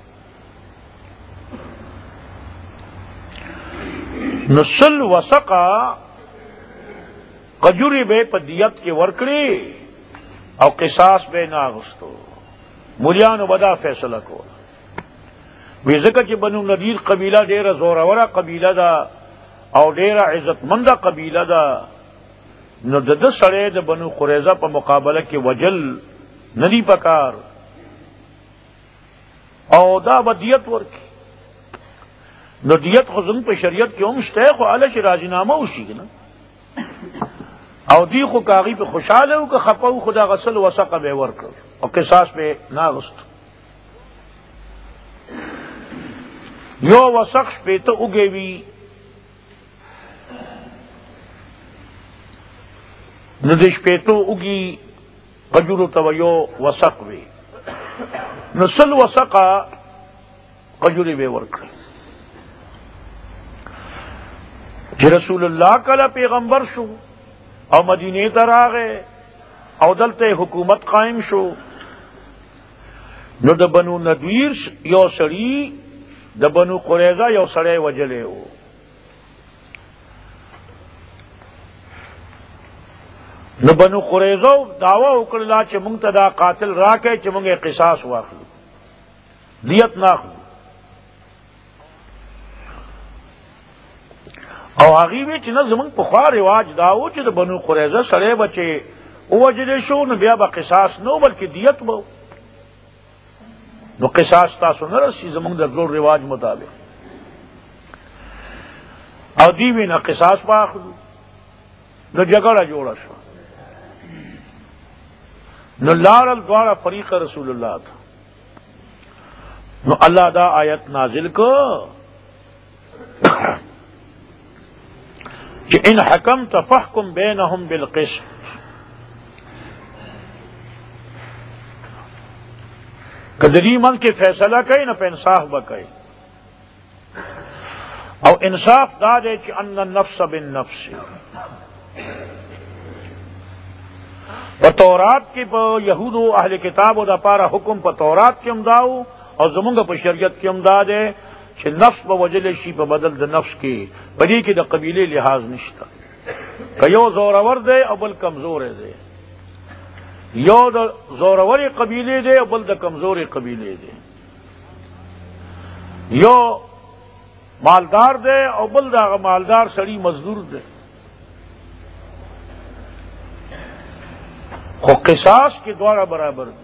نو سل وسقه قجوری به په دیت کې ورکړي او قصاص به نه اغوستو مولیانو به دا فیصله کوله وی ځکه چې بنو نذیر قبیله ډیره زوروره قبیله ده او ډیره عزتمنده قبیله ده نو د ده سړی د بنو قریظه په مقابله کې وجل ندی پکار او دا به دیت ورکړي نو دیت خو زموږ په شریعت کې هم شته خو هله چې راضینامه وشي که نه او دی خو کاغی پہ خوشحال ہو کہ خپاو خدا غسل وسقه به ورکړ او قصاص به نه غست یو وسق شپېته وګوي نو د شپېتو وګي قجورو ته یو وسق وي نو سل وسقه قجوري به ورکړ چې رسول الله کله پیغمبر شو او مدینه ته راغی او دلته حکومت قائم شو نو د بنو نذیر یو سړی د بنو قریظه یو سړی وجلې وو نو بنو قریظه دعوا وکړه چې مونږ ته دا قاتل راکې چې مونږه قصاص واخلو دیت ناخلو او هغه وی چې نه زمونږ په خوا رواج دا و چې د بنو قریظه سړی بچي وجلې شو نو بیا به قصاص نو بلکې دیت به نو قصاص تاسو نه رسي زمونږ د ټول رواج مطابق او دی وینا قصاص واخلو نو جګړه جوړه شو نو لارل دواړه فریق رسول الله ته نو الله دا آیت نازل کو کہ ان حکمت فاحکم بینہم بالقسط کدری من کے فیصلہ کئی نہ انصاف بکئی او انصاف دا دے کہ ان النفس بالنفس په تورات کې په يهودو اهل کتابو د پاره حکم په تورات کې هم داو او زمونږ په شریعت کې هم دا دی چې نفس به وجل شي په بدل د نفس کې په دې کې د قبیله لحاظ نشته که یو زورور دی او بل کمزور دی یو د زوروري قبیله دی او بل د کمزوري قبیله دی یو مالدار دی او بل د مالدار سړی مزدور دی خو قصاص کے دوارا برابر دی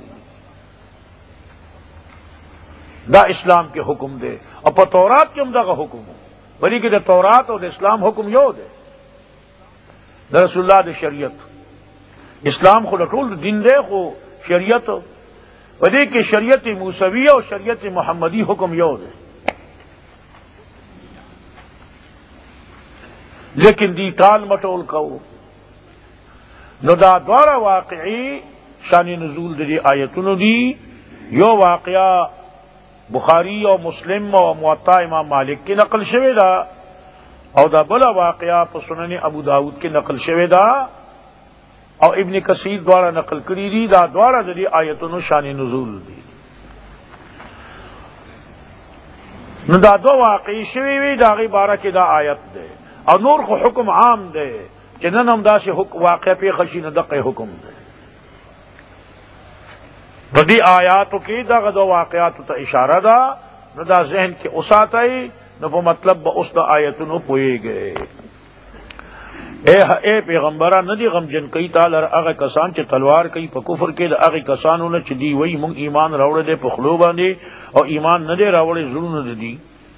دا اسلام کے حکم دے اور پا تورات کے امدہ کا حکم ہو بلی کہ دا تورات اور دا اسلام حکم یو دے دا رسول اللہ دا شریعت اسلام خو لطول دین دے خو شریعت بلی کہ شریعت موسویہ اور شریعت محمدی حکم یو دے لیکن دی ٹال مٹول کہو نو دا دوارا واقعی شان نزول دی آیتونو دی یو واقعہ بخاری او مسلم او موطا امام مالک کی نقل شوی دا او دا بلا واقعہ په سنن ابو داود کی نقل شوی دا او ابن کثیر دوارا نقل کری دی دا دوارا دی آیتونو شان نزول دی نو دا دو واقعی شوی وی دا غی بارہ کی دا آیت دے او نور خو حکم عام دے کہ نن ہم دا سے واقع پہ خشی نہ دق حکم دے ردی آیاتو کی دا غدو واقعات تا اشارہ دا نو دا ذہن کے اسات آئی نو پا مطلب با اس دا آیتو نو پوئے گئے اے پیغمبرہ ندی غم جن کئی تالر اغی کسان چے تلوار کئی پا کفر کے دا اغی کسانو نا چے دی وی منگ ایمان راوڑے دے پا خلوبان دے اور ایمان ندے راوڑے ضرور ندے دی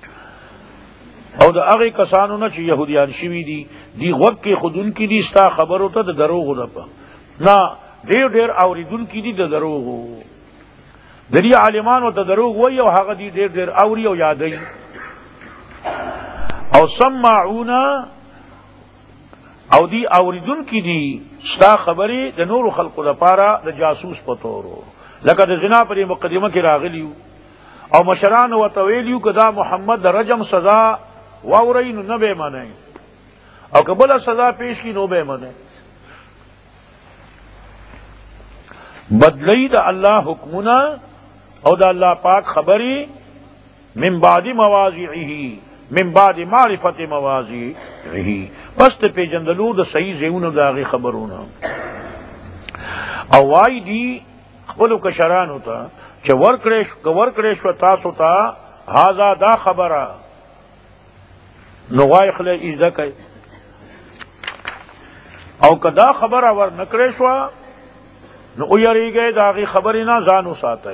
او دا اغی کسانو نا چی یہودیان شوی دی وقت کی خودن کی دی ستا خبر ہوتا دا دروغو دا پا نا دیر دیر اوریدن کی دی دا دروغو دری عالمانو دا دروغ وی او حقا دی دیر دیر اوری او یادی او سمعونا او دی اوریدون کی دی ستا خبری د نور خلقو لپاره د جاسوس پتورو لکه د زنا پر مقدمه کې راغلیو او مشران وتویلیو کدا محمد د رجم سزا واوري نو نه به معنی او کبل سزا پیش کی نو به معنی بدلی د الله حکمنا او د الله پاک خبری من بعد مواضعه من بعد معرفت مواضعه پس ته پیجندلو د صحیح زیونو داغي خبرونه او وای دی خپل کشران ہوتا چې ورکړې شو تاسو ته هاذا دا خبره نو وای خله اجازه کوي او کدا خبره ور نکړې شو نو یریږي داغي خبرې نه ځانو ساتي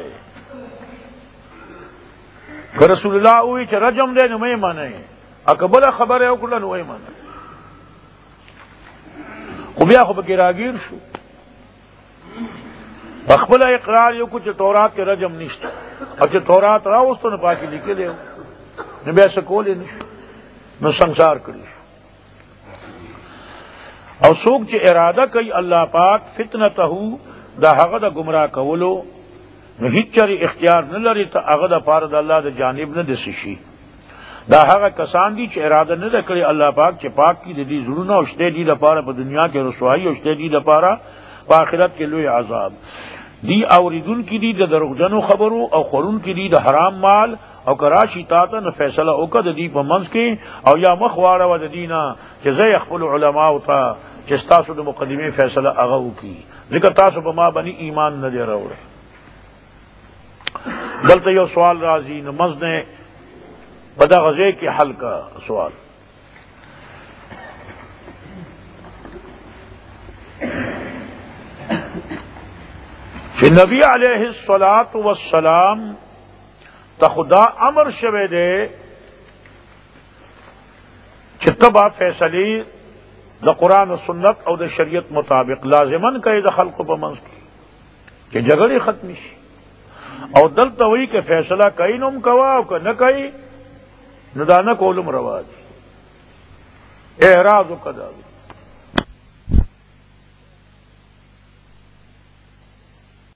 که رسول الله وی چې رجم دې نو مې مانه اکبل خبره او کله نو یې مانه خو بیا خو به راګیر شو خپل اقرار یو کو چې تورات کې رجم نشته او چې تورات راوستو نه پاکي لیکلی نو بیا څه کولې نشو نو ਸੰسار کړی او څوک چې اراده کوي الله پاک فتنته دا هغه د گمراه کولو نو هیڅ چری اختیار نه لري ته هغه د پاره د الله د جانب نه دسی شي دا هغه کسان دي چې اراده نه کړی الله پاک چې پاک کی د دې زړونو او شته دي لپاره په دنیا کې رسوایی او شته دي لپاره په آخرت کې لوی عذاب دی اوریدون کی دی د دروغجنو خبرو او خورون کی دی د حرام مال او کراشی تا ته فیصله وکړه دی په منځ کې او یا مخواړه و د دینه چې زه خپل علما او ته چې تاسو د مقدمه فیصله هغه وکي ذکر تاسو په ما باندې ایمان نه دی راوړی دلته یو سوال راځي نو مزنه بدا غزه کې حل کا سوال کہ نبی علیہ الصلاۃ والسلام ته خدا امر شوه دے چې تبا فیصله د قرآن و سنت او د شریعت مطابق لازمن کوي د خلقو په منځ کې چې جګړې ختم شي او دلته وی کې فیصله کوي نوم کوا او که نه کوي نو دا نه کولم روا دي اعراض وکړه